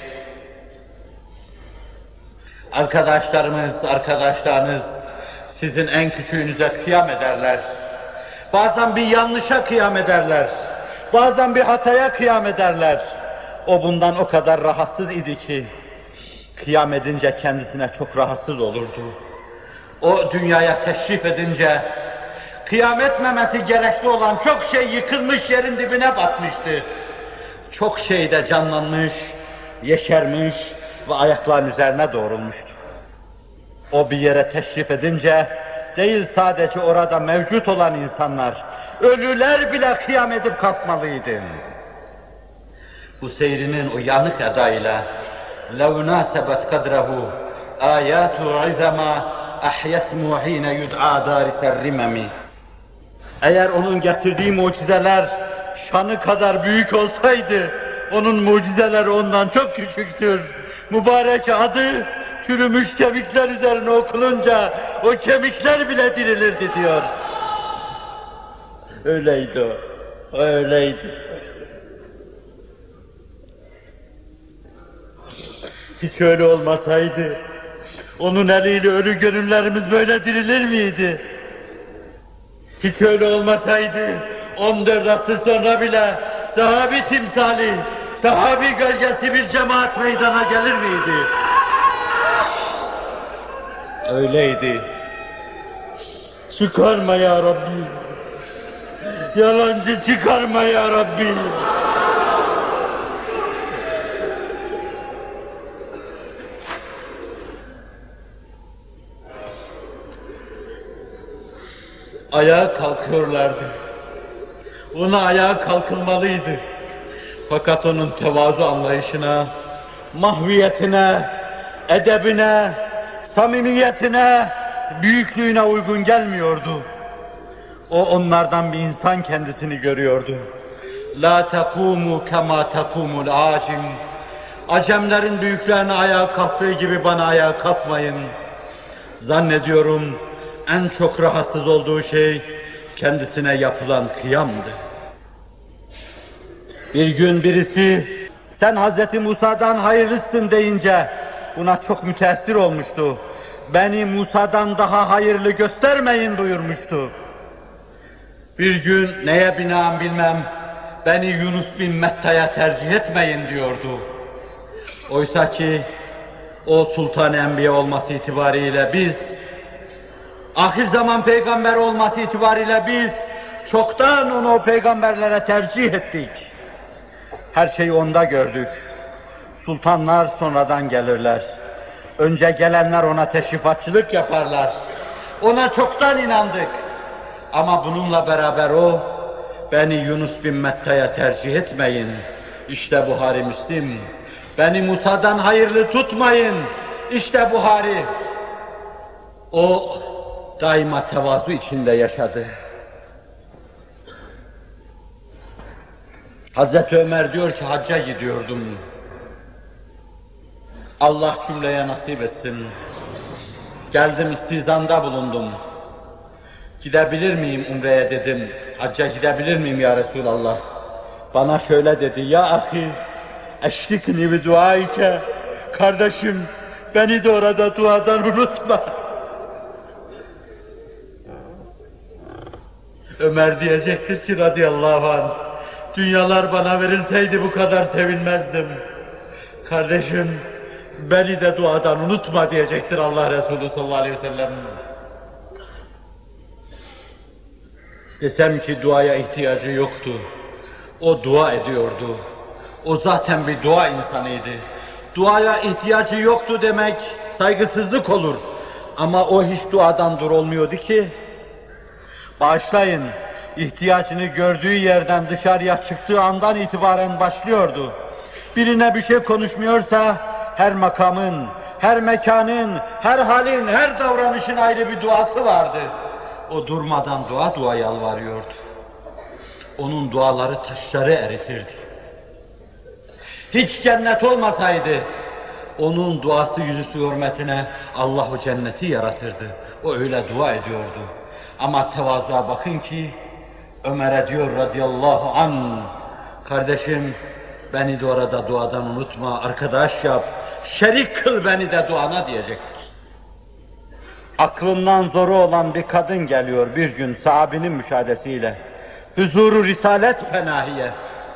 [SPEAKER 1] Arkadaşlarımız, arkadaşlarınız sizin en küçüğünüze kıyam ederler. Bazen bir yanlışa kıyam ederler. Bazen bir hataya kıyam ederler. O bundan o kadar rahatsız idi ki, kıyam edince kendisine çok rahatsız olurdu. O dünyaya teşrif edince, kıyam etmemesi gerekli olan çok şey yıkılmış, yerin dibine batmıştı. Çok şey de canlanmış, yeşermiş ve ayakların üzerine doğrulmuştu. O bir yere teşrif edince, değil sadece orada mevcut olan insanlar, ölüler bile kıyam edip kalkmalıydı. Bu seyrinin o yanık edayla, لَوْ نَاسَبَتْ قَدْرَهُ آيَاتُ عِذَمَا اَحْيَسْمُ حِينَ يُدْعَى دَارِسَ الرِّمَمِ. Eğer onun getirdiği mucizeler şanı kadar büyük olsaydı, onun mucizeleri ondan çok küçüktür. Mübarek adı çürümüş kemikler üzerine okununca o kemikler bile dirilirdi diyor. Öyleydi o, öyleydi. Hiç öyle olmasaydı, onun eliyle ölü gönüllerimiz böyle dirilir miydi? Hiç öyle olmasaydı, on dört asır sonra bile sahabi timsali, sahabi gölgesi bir cemaat meydana gelir miydi? Öyleydi. Çıkarma ya Rabbi. Yalancı çıkarma ya Rabbi. ayağa kalkıyorlardı. Ona ayağa kalkılmalıydı. Fakat onun tevazu anlayışına, mahviyetine, edebine, samimiyetine, büyüklüğüne uygun gelmiyordu. O onlardan bir insan kendisini görüyordu. La tekumu kema tekumul acim. Acemlerin büyüklerine ayağa kalktığı gibi bana ayağa kalkmayın. Zannediyorum en çok rahatsız olduğu şey kendisine yapılan kıyamdı. Bir gün birisi sen Hazreti Musa'dan hayırlısın deyince buna çok müteessir olmuştu. Beni Musa'dan daha hayırlı göstermeyin buyurmuştu. Bir gün neye binaen bilmem beni Yunus bin Metta'ya tercih etmeyin diyordu. Oysa ki o Sultan-ı Enbiya olması itibariyle biz, ahir zaman peygamber olması itibariyle biz çoktan onu o peygamberlere tercih ettik. Her şeyi onda gördük. Sultanlar sonradan gelirler. Önce gelenler ona teşrifatçılık yaparlar. Ona çoktan inandık. Ama bununla beraber o, beni Yunus bin Metta'ya tercih etmeyin. İşte Buhari Müslim. Beni Musa'dan hayırlı tutmayın. İşte Buhari. O daima tevazu içinde yaşadı. Hazreti Ömer diyor ki hacca gidiyordum. Allah cümleye nasip etsin. Geldim istizanda bulundum. Gidebilir miyim umreye dedim. Hacca gidebilir miyim ya Resulallah? Bana şöyle dedi. Ya ahi, eşlikni bi duaike. Kardeşim, beni de orada duadan unutma. Ömer diyecektir ki radıyallahu anh, dünyalar bana verilseydi bu kadar sevinmezdim. Kardeşim, beni de duadan unutma diyecektir Allah Resulü sallallahu aleyhi ve sellem. Desem ki duaya ihtiyacı yoktu. O dua ediyordu. O zaten bir dua insanıydı. Duaya ihtiyacı yoktu demek saygısızlık olur. Ama o hiç duadan dur olmuyordu ki. Bağışlayın, ihtiyacını gördüğü yerden dışarıya çıktığı andan itibaren başlıyordu. Birine bir şey konuşmuyorsa her makamın, her mekanın, her halin, her davranışın ayrı bir duası vardı. O durmadan dua dua yalvarıyordu. Onun duaları taşları eritirdi. Hiç cennet olmasaydı, onun duası yüzüsü hürmetine Allah-u cenneti yaratırdı. O öyle dua ediyordu. Ama tevazuğa bakın ki, Ömer'e diyor radıyallahu anh, kardeşim beni de orada duadan unutma, arkadaş yap, şerik kıl beni de duana diyecektir. Aklından zoru olan bir kadın geliyor bir gün sahabinin müşahedesiyle. Huzuru risalet penahiye.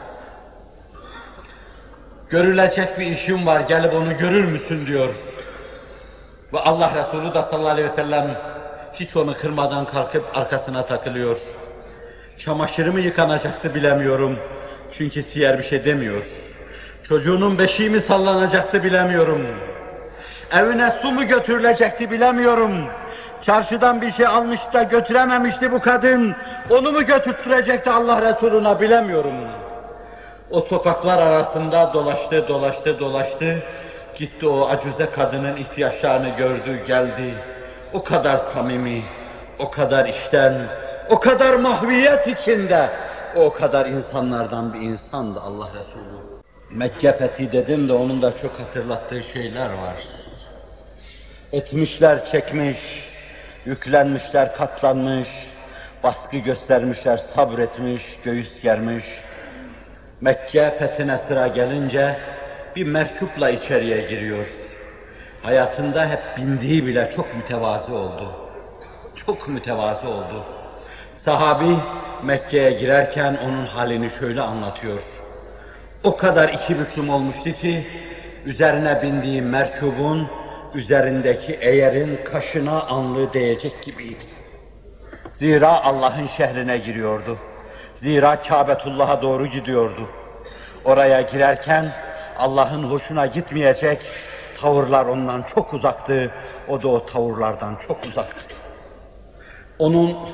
[SPEAKER 1] Görülecek bir işim var, gelip onu görür müsün diyor. Ve Allah Resulü de sallallahu aleyhi ve sellem hiç onu kırmadan kalkıp arkasına takılıyor. Çamaşırımı yıkanacaktı bilemiyorum. Çünkü siyer bir şey demiyor. Çocuğunun beşiği mi sallanacaktı bilemiyorum. Evine su mu götürülecekti bilemiyorum. Çarşıdan bir şey almış da götürememişti bu kadın. Onu mu götürtürecekti Allah Resulü'ne bilemiyorum. O sokaklar arasında dolaştı, dolaştı, dolaştı. Gitti o acize kadının ihtiyaçlarını gördü, geldi. O kadar samimi, o kadar içten, o kadar mahviyet içinde, o kadar insanlardan bir insandı Allah Resulü. Mekke fethi dedim de onun da çok hatırlattığı şeyler var. Etmişler, çekmiş, yüklenmişler, katlanmış, baskı göstermişler, sabretmiş, göğüs germiş. Mekke fethine sıra gelince bir merkupla içeriye giriyor. Hayatında hep bindiği bile çok mütevazı oldu. Çok mütevazı oldu. Sahabi Mekke'ye girerken onun halini şöyle anlatıyor. O kadar iki büklüm olmuştu ki üzerine bindiği merkubun üzerindeki eğerin kaşına anlığı değecek gibiydi. Zira Allah'ın şehrine giriyordu. Zira Kâbetullah'a doğru gidiyordu. Oraya girerken Allah'ın hoşuna gitmeyecek tavırlar ondan çok uzaktı. O da o tavırlardan çok uzaktı. Onun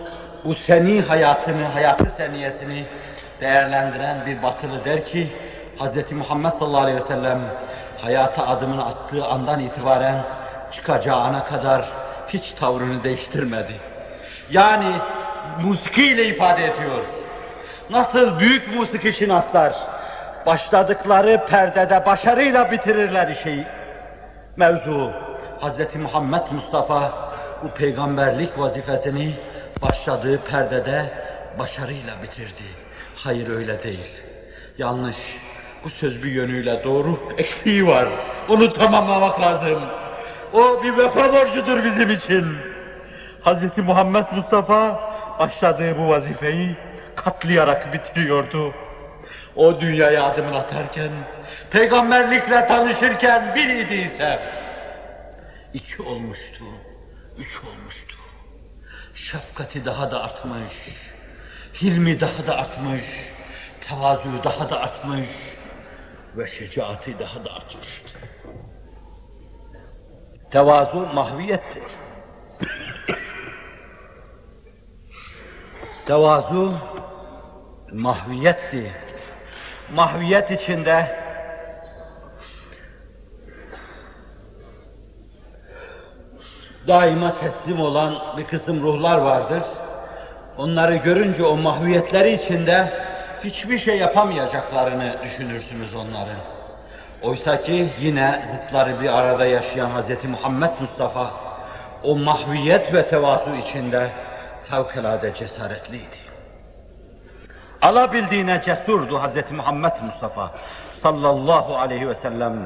[SPEAKER 1] bu seni hayatını, hayatı seniyesini değerlendiren bir batılı der ki, Hz. Muhammed sallallahu aleyhi ve sellem hayata adımını attığı andan itibaren çıkacağı ana kadar hiç tavrını değiştirmedi. Yani musikiyle ifade ediyor. Nasıl büyük musiki şinaslar başladıkları perdede başarıyla bitirirler işi. Mevzu Hz. Muhammed Mustafa bu peygamberlik vazifesini başladığı perdede başarıyla bitirdi. Hayır, öyle değil. Yanlış. Bu söz bir yönüyle doğru, eksiği var. Onu tamamlamak lazım. O bir vefa borcudur bizim için. Hz. Muhammed Mustafa başladığı bu vazifeyi katlayarak bitiriyordu. O dünyaya adımını atarken, peygamberlikle tanışırken bir idiyse, iki olmuştu, üç olmuştu. Şefkati daha da artmış, hilmi daha da artmış, tevazu daha da artmış ve şecaati daha da artmıştı. Tevazu mahviyettir. Tevazu mahviyetti. Mahviyet içinde daima teslim olan bir kısım ruhlar vardır. Onları görünce o mahviyetleri içinde hiçbir şey yapamayacaklarını düşünürsünüz onların. Oysa ki yine zıtları bir arada yaşayan Hz. Muhammed Mustafa o mahviyet ve tevazu içinde fevkalade cesaretliydi. Alabildiğine cesurdu Hz. Muhammed Mustafa sallallahu aleyhi ve sellem.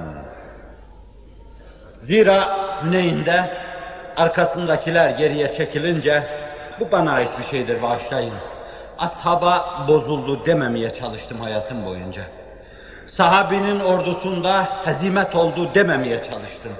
[SPEAKER 1] Zira Hüneyn'de arkasındakiler geriye çekilince, bu bana ait bir şeydir, bağışlayın, ashaba bozuldu dememeye çalıştım hayatım boyunca. Sahabinin ordusunda hezimet oldu dememeye çalıştım.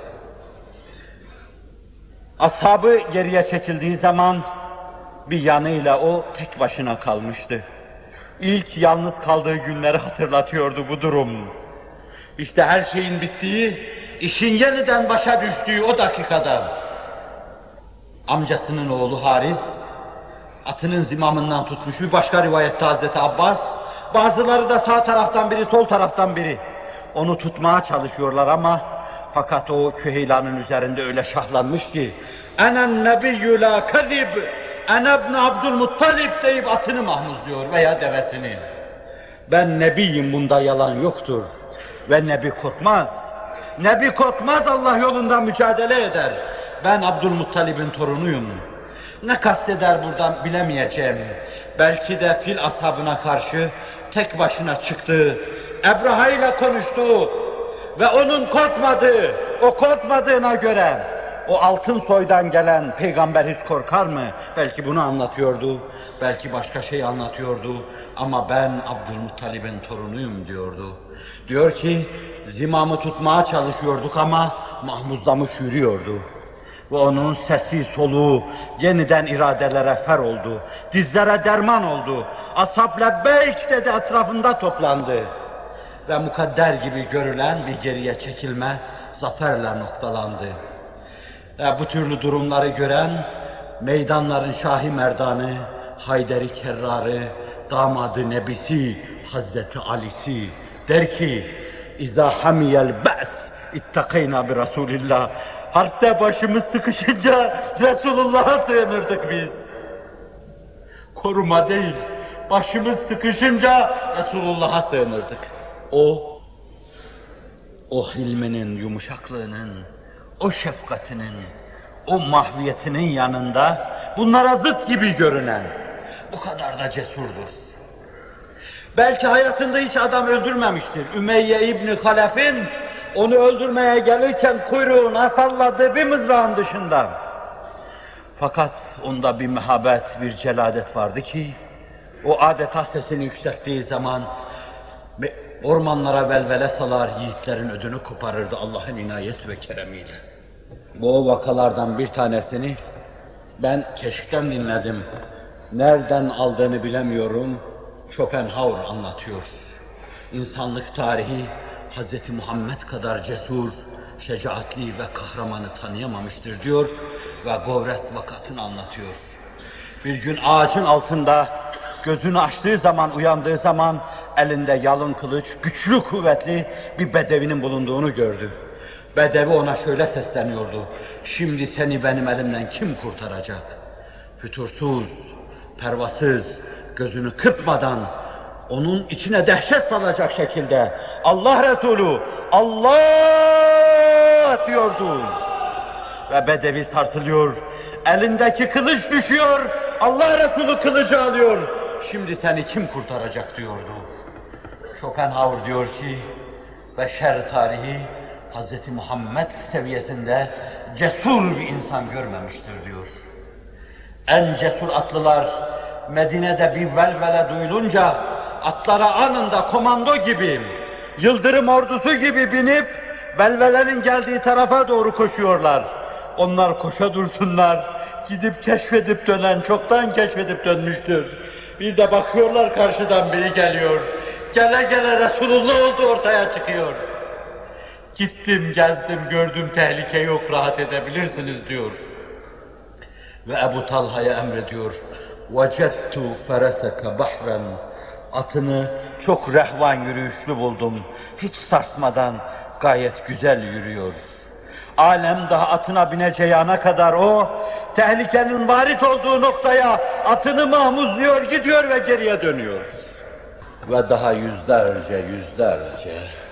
[SPEAKER 1] Ashabı geriye çekildiği zaman bir yanıyla o tek başına kalmıştı. İlk yalnız kaldığı günleri hatırlatıyordu bu durum. İşte her şeyin bittiği, işin yeniden başa düştüğü o dakikada amcasının oğlu Haris, atının zimamından tutmuş, bir başka rivayette Hazreti Abbas, bazıları da sağ taraftan biri, sol taraftan biri onu tutmaya çalışıyorlar ama fakat o küheylanın üzerinde öyle şahlanmış ki "Enen nebiyyü la kezib, ene ibn Abdülmuttalib" deyip atını mahmuzluyor veya devesini. Ben nebiyim, bunda yalan yoktur ve nebi korkmaz. Nebi korkmaz, Allah yolunda mücadele eder. Ben Abdülmuttalib'in torunuyum. Ne kasteder buradan bilemeyeceğim. Belki de fil ashabına karşı tek başına çıktı, Ebraha ile konuştu ve onun korkmadığı, o korkmadığına göre o altın soydan gelen peygamber hiç korkar mı? Belki bunu anlatıyordu, belki başka şey anlatıyordu ama ben Abdülmuttalib'in torunuyum diyordu. Diyor ki zimamı tutmaya çalışıyorduk ama mahmuzlamış yürüyordu. Ve onun sesi soluğu yeniden iradelere fer oldu, dizlere derman oldu. Ashab lebbeyk dedi, etrafında toplandı. Ve mukadder gibi görülen bir geriye çekilme zaferle noktalandı. Ve bu türlü durumları gören meydanların Şahi Merdanı, Hayderi Kerrarı, damadı nebisi Hazreti Ali'si der ki İzâ hamiyel be's ittakeyna bi Resulillah. Harpte başımız sıkışınca Resulullah'a sığınırdık biz. Koruma değil, başımız sıkışınca Resulullah'a sığınırdık. O, o hilminin, yumuşaklığının, o şefkatinin, o mahviyetinin yanında bunlara zıt gibi görünen bu kadar da cesurdur. Belki hayatında hiç adam öldürmemiştir. Ümeyye İbni Halef'in onu öldürmeye gelirken kuyruğuna salladığı bir mızrağın dışında. Fakat onda bir mehabet, bir celadet vardı ki o adeta sesini yükselttiği zaman ormanlara velvele salar, yiğitlerin ödünü koparırdı Allah'ın inayet ve keremiyle. Bu vakalardan bir tanesini ben Keşk'ten dinledim. Nereden aldığını bilemiyorum. Schopenhauer anlatıyor. İnsanlık tarihi Hz. Muhammed kadar cesur, şecaatli ve kahramanı tanıyamamıştır diyor ve Govres vakasını anlatıyor. Bir gün ağacın altında gözünü açtığı zaman, uyandığı zaman elinde yalın kılıç, güçlü kuvvetli bir bedevinin bulunduğunu gördü. Bedevi ona şöyle sesleniyordu: "Şimdi seni benim elimden kim kurtaracak?" Fütursuz, pervasız, gözünü kırpmadan onun içine dehşet salacak şekilde Allah Resulü Allah diyordu. Ve bedevi sarsılıyor, elindeki kılıç düşüyor, Allah Resulü kılıcı alıyor. Şimdi seni kim kurtaracak diyordu. Schopenhauer diyor ki, beşer tarihi Hz. Muhammed seviyesinde cesur bir insan görmemiştir diyor. En cesur atlılar Medine'de bir velvele duyulunca atlara anında komando gibi, yıldırım ordusu gibi binip velvelerin geldiği tarafa doğru koşuyorlar. Onlar koşa dursunlar, gidip keşfedip dönen çoktan keşfedip dönmüştür. Bir de bakıyorlar karşıdan biri geliyor. Gele gele Resulullah oldu ortaya çıkıyor. Gittim, gezdim, gördüm, tehlike yok, rahat edebilirsiniz diyor. Ve Ebu Talha'ya emrediyor. وَجَدْتُ فَرَسَكَ بَحْرًا Atını çok rehvan yürüyüşlü buldum. Hiç sarsmadan gayet güzel yürüyor. Alem daha atına bineceği ana kadar o, tehlikenin varit olduğu noktaya atını mahmuzluyor, gidiyor ve geriye dönüyor. Ve daha yüzlerce, yüzlerce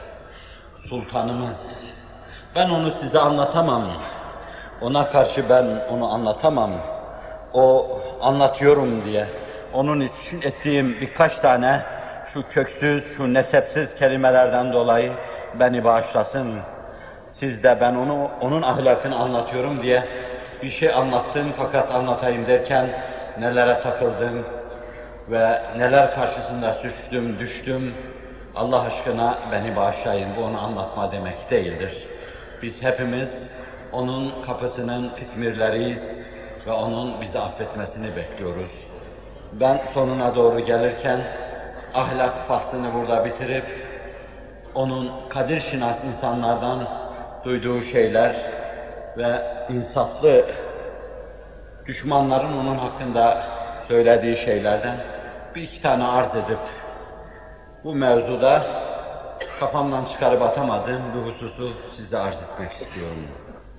[SPEAKER 1] sultanımız, ben onu size anlatamam. Ona karşı ben onu anlatamam. O anlatıyorum diye, onun için ettiğim birkaç tane şu köksüz, şu nesepsiz kelimelerden dolayı beni bağışlasın. Siz de ben onu, onun ahlakını anlatıyorum diye bir şey anlattım, fakat anlatayım derken nelere takıldım ve neler karşısında suçtum, düştüm. Allah aşkına beni bağışlayın, bu onu anlatma demek değildir. Biz hepimiz onun kapısının kıtmirleriyiz ve onun bizi affetmesini bekliyoruz. Ben sonuna doğru gelirken ahlak faslını burada bitirip onun kadir şinas insanlardan duyduğu şeyler ve insaflı düşmanların onun hakkında söylediği şeylerden bir iki tane arz edip bu mevzuda kafamdan çıkarıp atamadığım bir hususu size arz etmek istiyorum.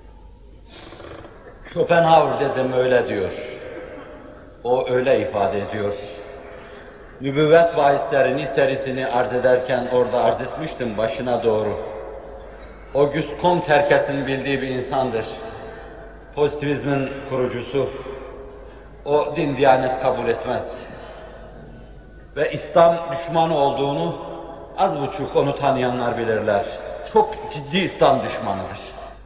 [SPEAKER 1] Schopenhauer dedim öyle diyor. O öyle ifade ediyor. Nübüvvet bahislerini serisini arz ederken orada arz etmiştim başına doğru. Auguste Comte herkesin bildiği bir insandır. Pozitivizmin kurucusu. O din diyanet kabul etmez. Ve İslam düşmanı olduğunu az buçuk onu tanıyanlar bilirler. Çok ciddi İslam düşmanıdır.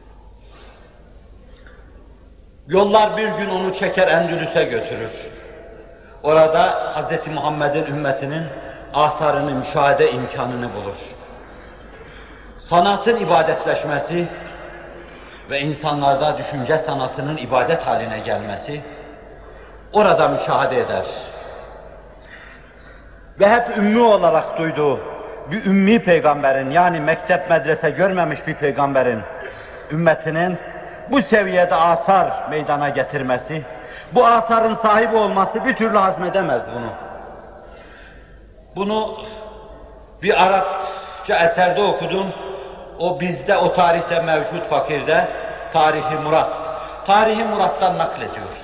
[SPEAKER 1] Yollar bir gün onu çeker Endülüs'e götürür. Orada Hz. Muhammed'in ümmetinin asarını müşahede imkanını bulur. Sanatın ibadetleşmesi ve insanlarda düşünce sanatının ibadet haline gelmesi orada müşahede eder. Ve hep ümmi olarak duyduğu bir ümmi peygamberin, yani mektep medrese görmemiş bir peygamberin ümmetinin bu seviyede asar meydana getirmesi, bu asarın sahibi olması bir türlü hazmedemez bunu. Bunu bir Arapça eserde okudum. O bizde, o tarihte mevcut fakirde, Tarihi Murat. Tarihi Murat'tan naklediyor.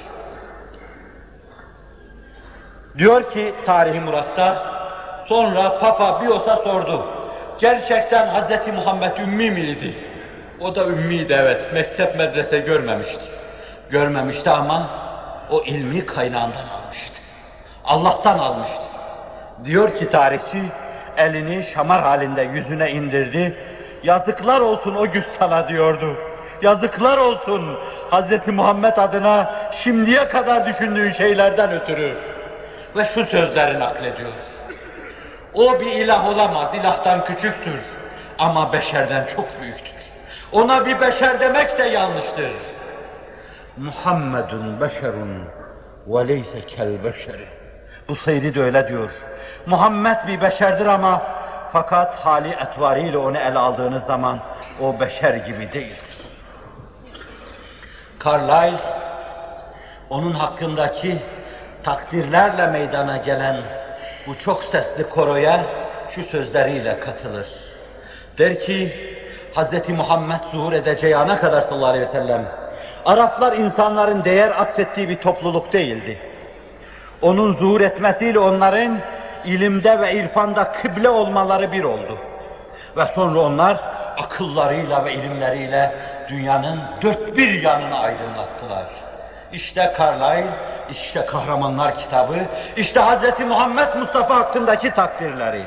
[SPEAKER 1] Diyor ki Tarihi Murat'ta, sonra Papa Bios'a sordu. Gerçekten Hz. Muhammed ümmi miydi? O da ümmiydi, evet. Mektep medrese görmemişti. Görmemişti ama o ilmi kaynağından almıştı. Allah'tan almıştı. Diyor ki tarihçi, elini şamar halinde yüzüne indirdi. Yazıklar olsun o güç sana diyordu. Yazıklar olsun Hz. Muhammed adına şimdiye kadar düşündüğün şeylerden ötürü. Ve şu sözleri naklediyor. O bir ilah olamaz, ilahtan küçüktür. Ama beşerden çok büyüktür. Ona bir beşer demek de yanlıştır. Muhammedun beşerun ve leyse kel beşeri. Bu seyri de öyle diyor. Muhammed bir beşerdir ama fakat hali etvariyle onu ele aldığınız zaman o beşer gibi değildir. Carlyle onun hakkındaki takdirlerle meydana gelen bu çok sesli koroya şu sözleriyle katılır. Der ki, Hz. Muhammed zuhur edeceği ana kadar sallallahu aleyhi ve sellem, Araplar insanların değer atfettiği bir topluluk değildi. Onun zuhur etmesiyle onların ilimde ve irfanda kıble olmaları bir oldu. Ve sonra onlar akıllarıyla ve ilimleriyle dünyanın dört bir yanını aydınlattılar. İşte Carlyle, işte Kahramanlar kitabı, işte Hz. Muhammed Mustafa hakkındaki takdirleri.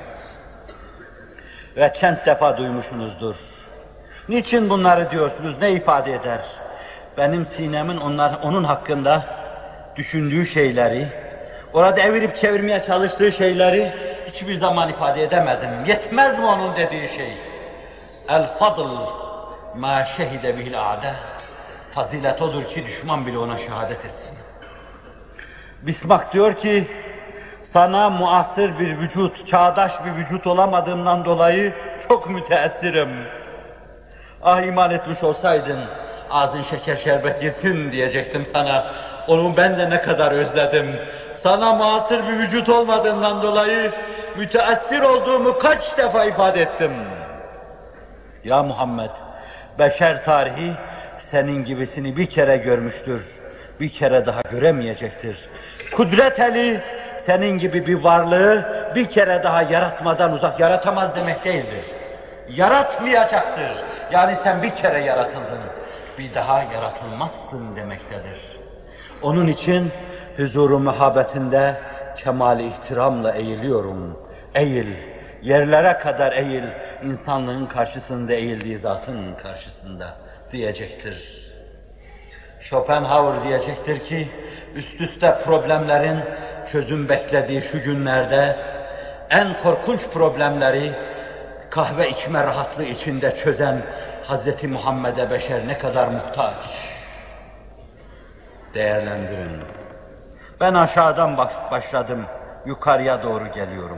[SPEAKER 1] Ve çent defa duymuşsunuzdur. Niçin bunları diyorsunuz, ne ifade eder? Benim sinemin onlar, onun hakkında düşündüğü şeyleri, orada evirip çevirmeye çalıştığı şeyleri hiçbir zaman ifade edemedim. Yetmez mi onun dediği şey? El-fadl ma şehide bihil a'da. Fazilet odur ki düşman bile ona şehadet etsin. Bismarck diyor ki, sana muasır bir vücut, çağdaş bir vücut olamadığımdan dolayı çok müteessirim. Ah iman etmiş olsaydın, ağzın şeker şerbet yesin diyecektim sana. Onu ben de ne kadar özledim. Sana muasır bir vücut olmadığından dolayı müteessir olduğumu kaç defa ifade ettim. Ya Muhammed, beşer tarihi senin gibisini bir kere görmüştür, bir kere daha göremeyecektir. Kudret eli senin gibi bir varlığı bir kere daha yaratmadan uzak, yaratamaz demek değildir. Yaratmayacaktır. Yani sen bir kere yaratıldın, bir daha yaratılmazsın demektedir. Onun için huzur-u muhabbetinde kemal-i ihtiramla eğiliyorum. Eğil, yerlere kadar eğil, insanlığın karşısında eğildiği zatın karşısında diyecektir. Schopenhauer diyecektir ki, üst üste problemlerin çözüm beklediği şu günlerde en korkunç problemleri kahve içme rahatlığı içinde çözen Hz. Muhammed'e beşer ne kadar muhtaç. Değerlendirin. Ben aşağıdan başladım, yukarıya doğru geliyorum.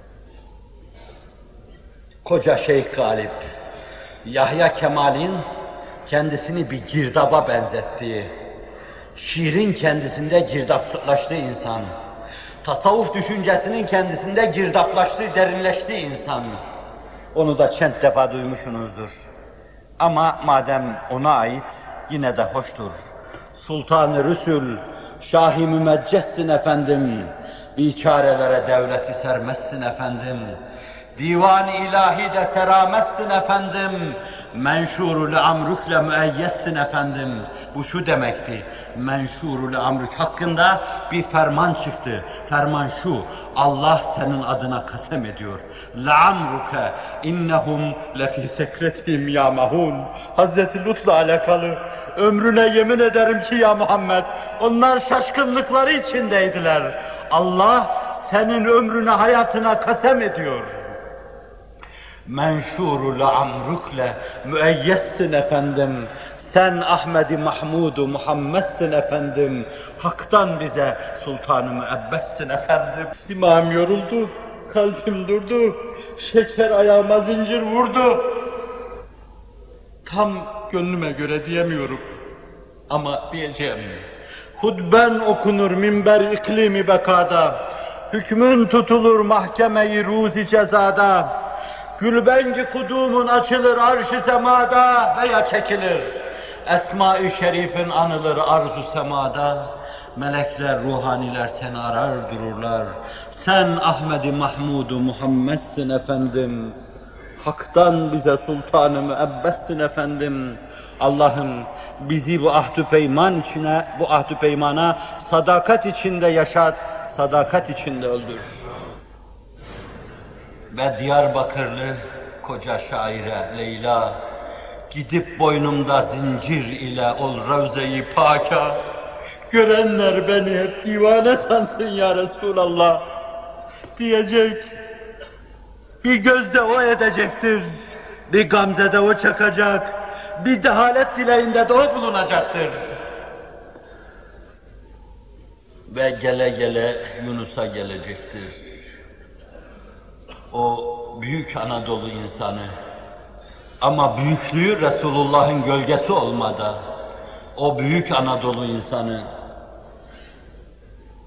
[SPEAKER 1] Koca Şeyh Galip, Yahya Kemal'in kendisini bir girdaba benzettiği, şiirin kendisinde girdaplaştığı insan, tasavvuf düşüncesinin kendisinde girdaplaştığı, derinleştiği insan. Onu da çent defa duymuşsunuzdur. Ama madem ona ait, yine de hoştur. Sultan-ı Rüsül, Şah-ı Mümeccessin efendim, biçarelere devleti sermezsin efendim. Divan-ı ilahi de seramezsin efendim, menşûr-ül amrükle müeyyessin efendim. Bu şu demekti, menşûr-ül amrük hakkında bir ferman çıktı. Ferman şu, Allah senin adına kasem ediyor. لَعَمْرُكَ اِنَّهُمْ لَفِي سَكْرَتِهِمْ يَعْمَهُونَ. Hazreti Lut'la alakalı, ömrüne yemin ederim ki ya Muhammed, onlar şaşkınlıkları içindeydiler. Allah senin ömrüne, hayatına kasem ediyor. Menşûrul amrukle müeyyessin efendim. Sen Ahmed-i Mahmud-u Muhammed'sin efendim. Hak'tan bize sultan-ı müebbessin efendim. Dimağım yoruldu, kalbim durdu, şeker ayağıma zincir vurdu. Tam gönlüme göre diyemiyorum ama diyeceğim. Hutben okunur minber iklimi bekada, hükmün tutulur mahkeme-i ruzi cezada. Gülbengi kudumun açılır arş-ı semada veya çekilir. Esma-i şerifin anılır arz-u semada. Melekler, ruhaniler seni arar dururlar. Sen Ahmed-i Mahmud-u Muhammed'sin efendim. Hak'tan bize sultan-ı müebbetsin efendim. Allah'ım bizi bu ahdü peyman içine, bu ahdü peymana sadakat içinde yaşat, sadakat içinde öldür. Ve Diyarbakırlı koca şaire Leyla, gidip boynumda zincir ile ol Ravze-i Pâkâ, görenler beni hep divane sansın ya Resulallah diyecek. Bir gözde o edecektir, bir gamzede o çakacak, bir dehalet dileğinde de o bulunacaktır. Ve gele gele Yunus'a gelecektir. O büyük Anadolu insanı, ama büyüklüğü Resulullah'ın gölgesi olmadı. O büyük Anadolu insanı,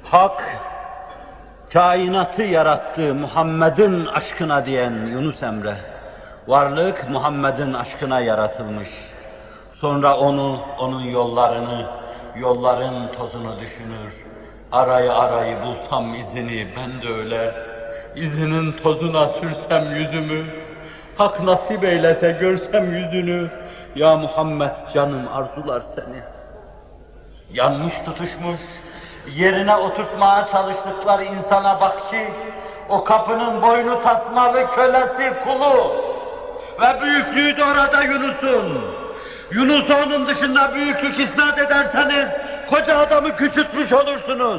[SPEAKER 1] Hak, kainatı yarattı Muhammed'in aşkına diyen Yunus Emre. Varlık Muhammed'in aşkına yaratılmış. Sonra onu, onun yollarını, yolların tozunu düşünür. Arayı arayı bulsam izini, ben de öyle. İzinin tozuna sürsem yüzümü, hak nasip eylese görsem yüzünü. Ya Muhammed canım arzular seni. Yanmış tutuşmuş, yerine oturtmaya çalıştıkları insana bak ki, o kapının boynu tasmalı kölesi, kulu ve büyüklüğü de orada Yunus'un. Yunus'u onun dışında büyüklük isnat ederseniz, koca adamı küçültmüş olursunuz.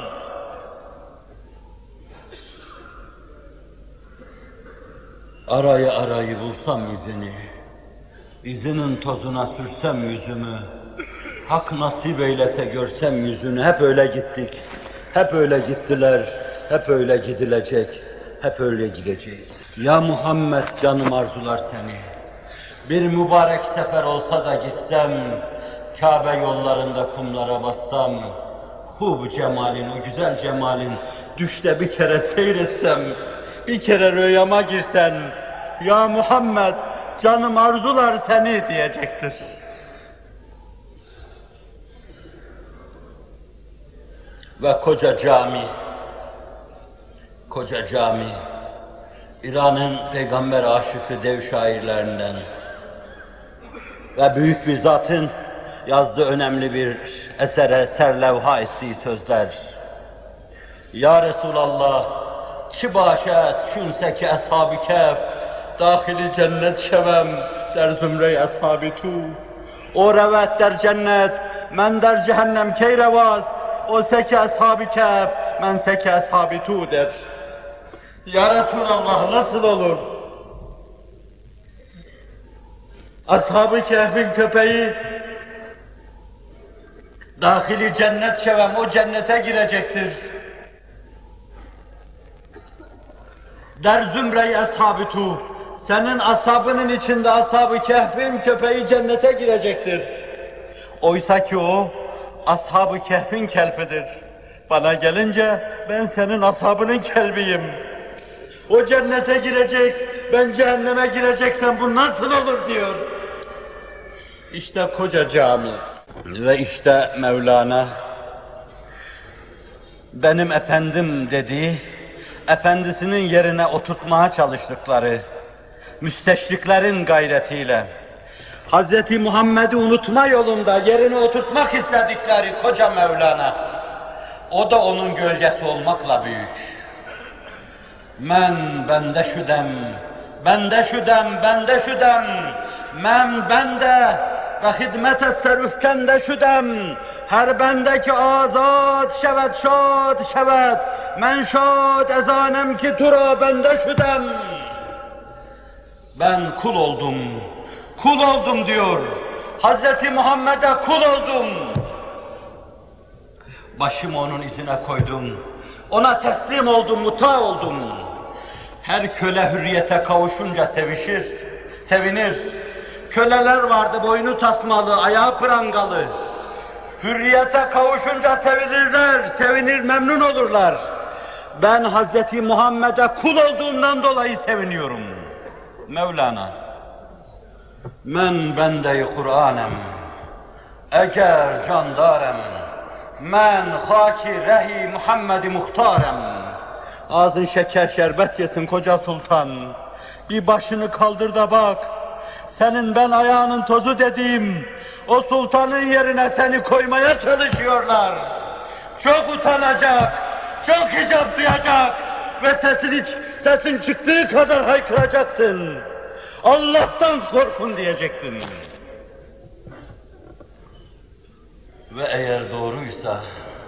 [SPEAKER 1] Arayı arayı bulsam izini, izinin tozuna sürsem yüzümü, hak nasip eylese görsem yüzünü. Hep öyle gittik, hep öyle gittiler, hep öyle gidilecek, hep öyle gideceğiz. Ya Muhammed canım arzular seni. Bir mübarek sefer olsa da gitsem, Kabe yollarında kumlara bassam, hub cemalin, o güzel cemalin düşte bir kere seyretsem, bir kere rüyama girsen, ya Muhammed canım arzular seni diyecektir. Ve koca cami, koca cami, İran'ın peygamber aşıkı dev şairlerinden ve büyük bir zatın yazdığı önemli bir esere serlevha ettiği sözler. Ya Resulallah, çi başet çünse ki ashab-ı kehf, dahili cennet şevem der zümre-i ashab-ı tu. O revet der cennet, men der cehennem key revast, o seki ashab-ı kehf, men seki ashab-ı tu der. Ya Resulallah nasıl olur? Ashab-ı Kehf'in köpeği dahili cennet şevem, o cennete girecektir. Der zümre-i ashab-ı tu, senin ashabının içinde ashab-ı Kehf'in köpeği cennete girecektir. Oysa ki o ashab-ı Kehf'in kelbidir. Bana gelince ben senin ashabının kelbiyim. O cennete girecek, ben cehenneme gireceksem bu nasıl olur diyor. İşte koca cami ve işte Mevlana, benim efendim dediği, efendisinin yerine oturtmaya çalıştıkları, müsteşriklerin gayretiyle, Hazreti Muhammed'i unutma yolunda yerine oturtmak istedikleri koca Mevlana, o da onun gölgesi olmakla büyük. Men bende şüdem, bende şüdem, bende şüdem, men bende ve hidmet etse rüfkende şüdem, her bendeki azad şevet şad şevet, men şad ezanem ki tura bende şüdem. Ben kul oldum, kul oldum diyor. Hazreti Muhammed'e kul oldum. Başımı onun izine koydum. Ona teslim oldum, muta oldum. Her köle hürriyete kavuşunca sevişir, sevinir. Köleler vardı boynu tasmalı, ayağı prangalı. Hürriyete kavuşunca sevinirler, sevinir, memnun olurlar. Ben Hazreti Muhammed'e kul olduğumdan dolayı seviniyorum. Mevlana, men bende-i Kur'anem, eğer candarem, men haki rehi Muhammed-i muhtarem. Ağzın şeker şerbet yesin koca sultan. Bir başını kaldır da bak. Senin ben ayağının tozu dediğim o sultanın yerine seni koymaya çalışıyorlar. Çok utanacak, çok hicap duyacak ve sesini, sesin çıktığı kadar haykıracaktın. Allah'tan korkun diyecektin. Ve eğer doğruysa,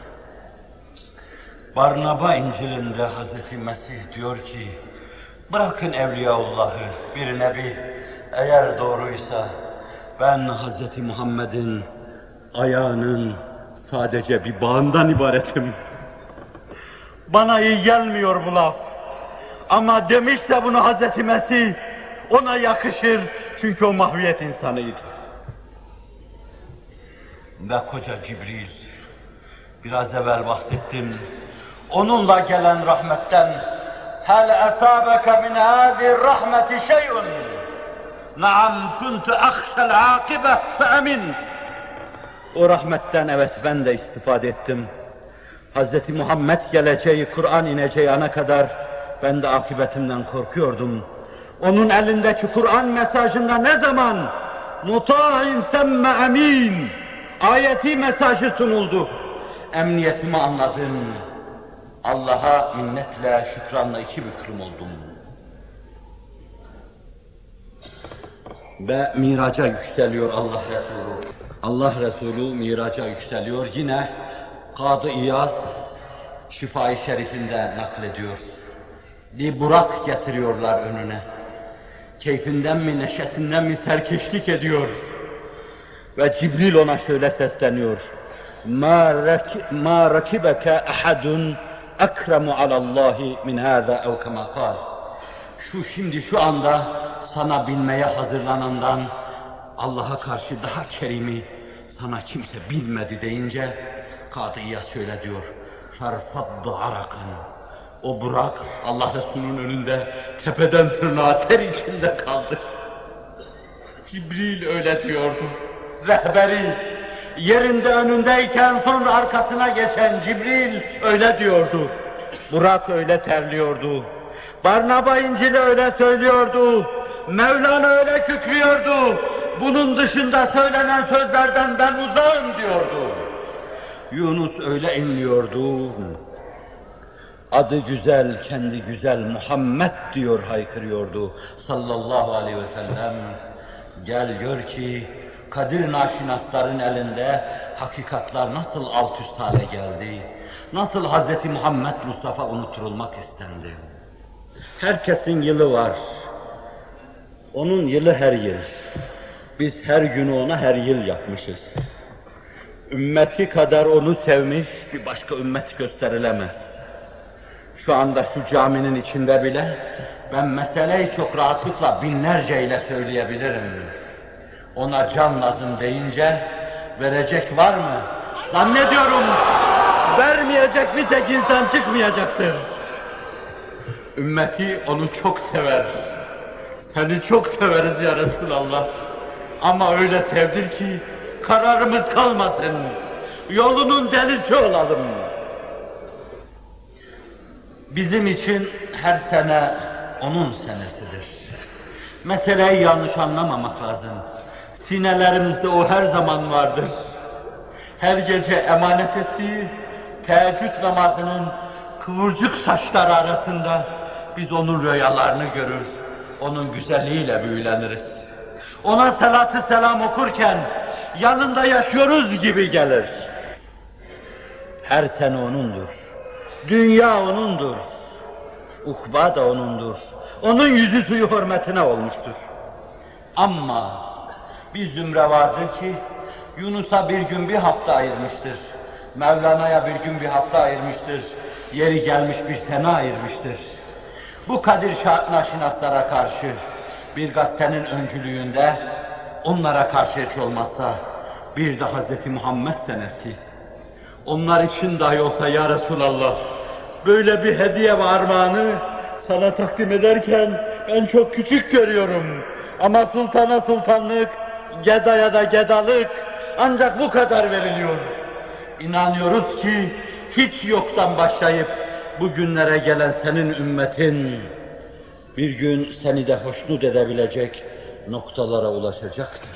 [SPEAKER 1] Barnaba İncil'inde Hazreti Mesih diyor ki, bırakın Evliyaullah'ı, bir nebi, eğer doğruysa, ben Hazreti Muhammed'in ayağının sadece bir bağından ibaretim. Bana iyi gelmiyor bu laf. Ama demişse bunu Hazreti Mesih, ona yakışır çünkü o mahviyet insanıydı. Ve koca Cibril, biraz evvel bahsettim, onunla gelen rahmetten hel esabeke min hâzî rahmeti şey'un naam kuntu akhşel âkibe fe emint. O rahmetten evet ben de istifade ettim. Hz. Muhammed geleceği, Kur'an ineceği ana kadar ben de akıbetimden korkuyordum. Onun elindeki Kur'an mesajında ne zaman muta'in semme emin ayeti mesajı sunuldu. Emniyetimi anladım. Allah'a minnetle, şükranla iki büklüm oldum. Ve miraca yükseliyor Allah Resulü. Allah Resulü miraca yükseliyor. Yine Kadı İyaz Şifa-i Şerif'inde naklediyor. Bir burak getiriyorlar önüne. Keyfinden mi, neşesinden mi serkeşlik ediyor. Ve Cibril ona şöyle sesleniyor. مَا رَكِبَكَ اَحَدٌ اَكْرَمُ عَلَى اللّٰهِ مِنْ هَذَا اَوْ كَمَا قَالٍ. Şu şimdi şu anda sana binmeye hazırlanandan Allah'a karşı daha kerimi sana kimse bilmedi deyince Kadı İyaz şöyle diyor. فَرْفَضَّ عَرَقًا. O burak Allah Resulü'nün önünde tepeden tırnağa ter içinde kaldı. Cibril öyle diyordu. Rehberi, yerinde önündeyken sonra arkasına geçen Cibril öyle diyordu. Burak öyle terliyordu. Barnaba İncil'i öyle söylüyordu. Mevlana öyle kükrüyordu. Bunun dışında söylenen sözlerden ben uzağım diyordu. Yunus öyle inliyordu. Adı güzel, kendi güzel Muhammed diyor, haykırıyordu sallallahu aleyhi ve sellem. Gel gör ki Kadir naşinasların elinde hakikatlar nasıl alt üst hale geldi. Nasıl Hz. Muhammed Mustafa unutturulmak istendi. Herkesin yılı var. Onun yılı her yıl. Biz her günü ona her yıl yapmışız. Ümmeti kadar onu sevmiş bir başka ümmet gösterilemez. Şu anda şu caminin içinde bile ben meseleyi çok rahatlıkla binlerce ile söyleyebilirim. Ona can lazım deyince verecek var mı? Zannediyorum vermeyecek bir tek insan çıkmayacaktır. Ümmeti onu çok sever. Seni çok severiz ya Resulallah. Ama öyle sevdir ki kararımız kalmasın. Yolunun delisi olalım. Bizim için her sene onun senesidir. Meseleyi yanlış anlamamak lazım. Sinelerimizde o her zaman vardır. Her gece emanet ettiği teheccüd namazının kıvırcık saçları arasında biz onun rüyalarını görür, onun güzelliğiyle büyüleniriz. Ona salatı selam okurken yanında yaşıyoruz gibi gelir. Her sene onundur. Dünya onundur. Ukba da onundur. Onun yüzü suyu hürmetine olmuştur. Ama bir zümre vardır ki Yunus'a bir gün bir hafta ayırmıştır. Mevlana'ya bir gün bir hafta ayırmıştır. Yeri gelmiş bir sene ayırmıştır. Bu Kadir naşinaslara karşı bir gazetenin öncülüğünde onlara karşı hiç olmazsa bir de Hz. Muhammed senesi. Onlar için dahi olsa ya Resulallah böyle bir hediye ve armağanı sana takdim ederken ben çok küçük görüyorum. Ama sultana sultanlık, gedaya da gedalık ancak bu kadar veriliyor. İnanıyoruz ki hiç yoktan başlayıp bugünlere gelen senin ümmetin bir gün seni de hoşnut edebilecek noktalara ulaşacaktır.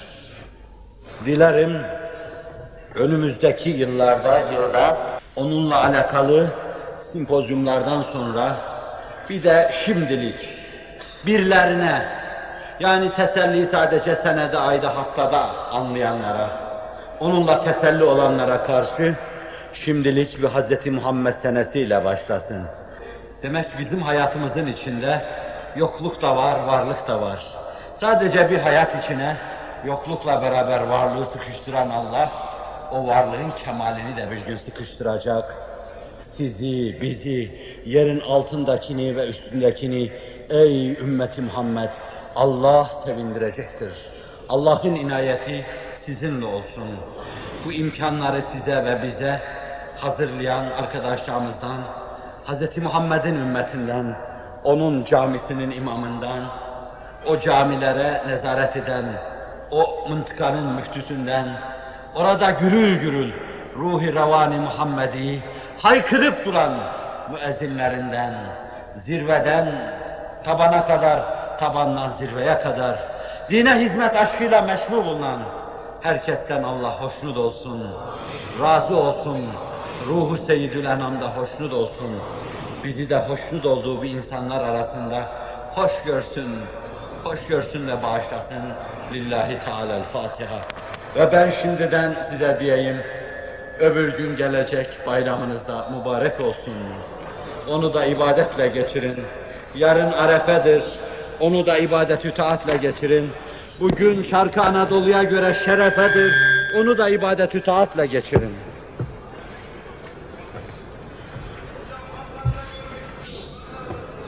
[SPEAKER 1] Dilerim önümüzdeki yıllarda, yılda onunla alakalı simpozyumlardan sonra bir de şimdilik birlerine, yani teselli sadece senede, ayda, haftada anlayanlara, onunla teselli olanlara karşı şimdilik bir Hz. Muhammed senesiyle başlasın. Demek bizim hayatımızın içinde yokluk da var, varlık da var. Sadece bir hayat içine yoklukla beraber varlığı sıkıştıran Allah, o varlığın kemalini de bir gün sıkıştıracak. Sizi, bizi, yerin altındakini ve üstündekini, ey ümmeti Muhammed, Allah sevindirecektir. Allah'ın inayeti sizinle olsun. Bu imkanları size ve bize hazırlayan arkadaşlarımızdan Hazreti Muhammed'in ümmetinden, onun camisinin imamından, o camilere nezaret eden, o mıntıkanın müftüsünden, orada gürül gürül ruhi ravani Muhammed'i haykırıp duran müezzinlerinden, zirveden tabana kadar, tabandan zirveye kadar, dine hizmet aşkıyla meşgul bulunan herkesten Allah hoşnut olsun, razı olsun, ruhu Seyyidül Enam'da hoşnut olsun, bizi de hoşnut olduğu bir insanlar arasında hoş görsün, hoş görsün ve bağışlasın. Lillahi Teala'l-Fatiha. Ve ben şimdiden size diyeyim, öbür gün gelecek bayramınız da mübarek olsun. Onu da ibadetle geçirin. Yarın Arefe'dir, onu da ibadet-ü taatle geçirin. Bugün Şarkı Anadolu'ya göre şerefedir, onu da ibadet-ü taatle geçirin.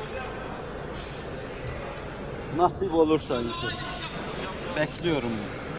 [SPEAKER 1] Nasip olursa inşallah. Bekliyorum.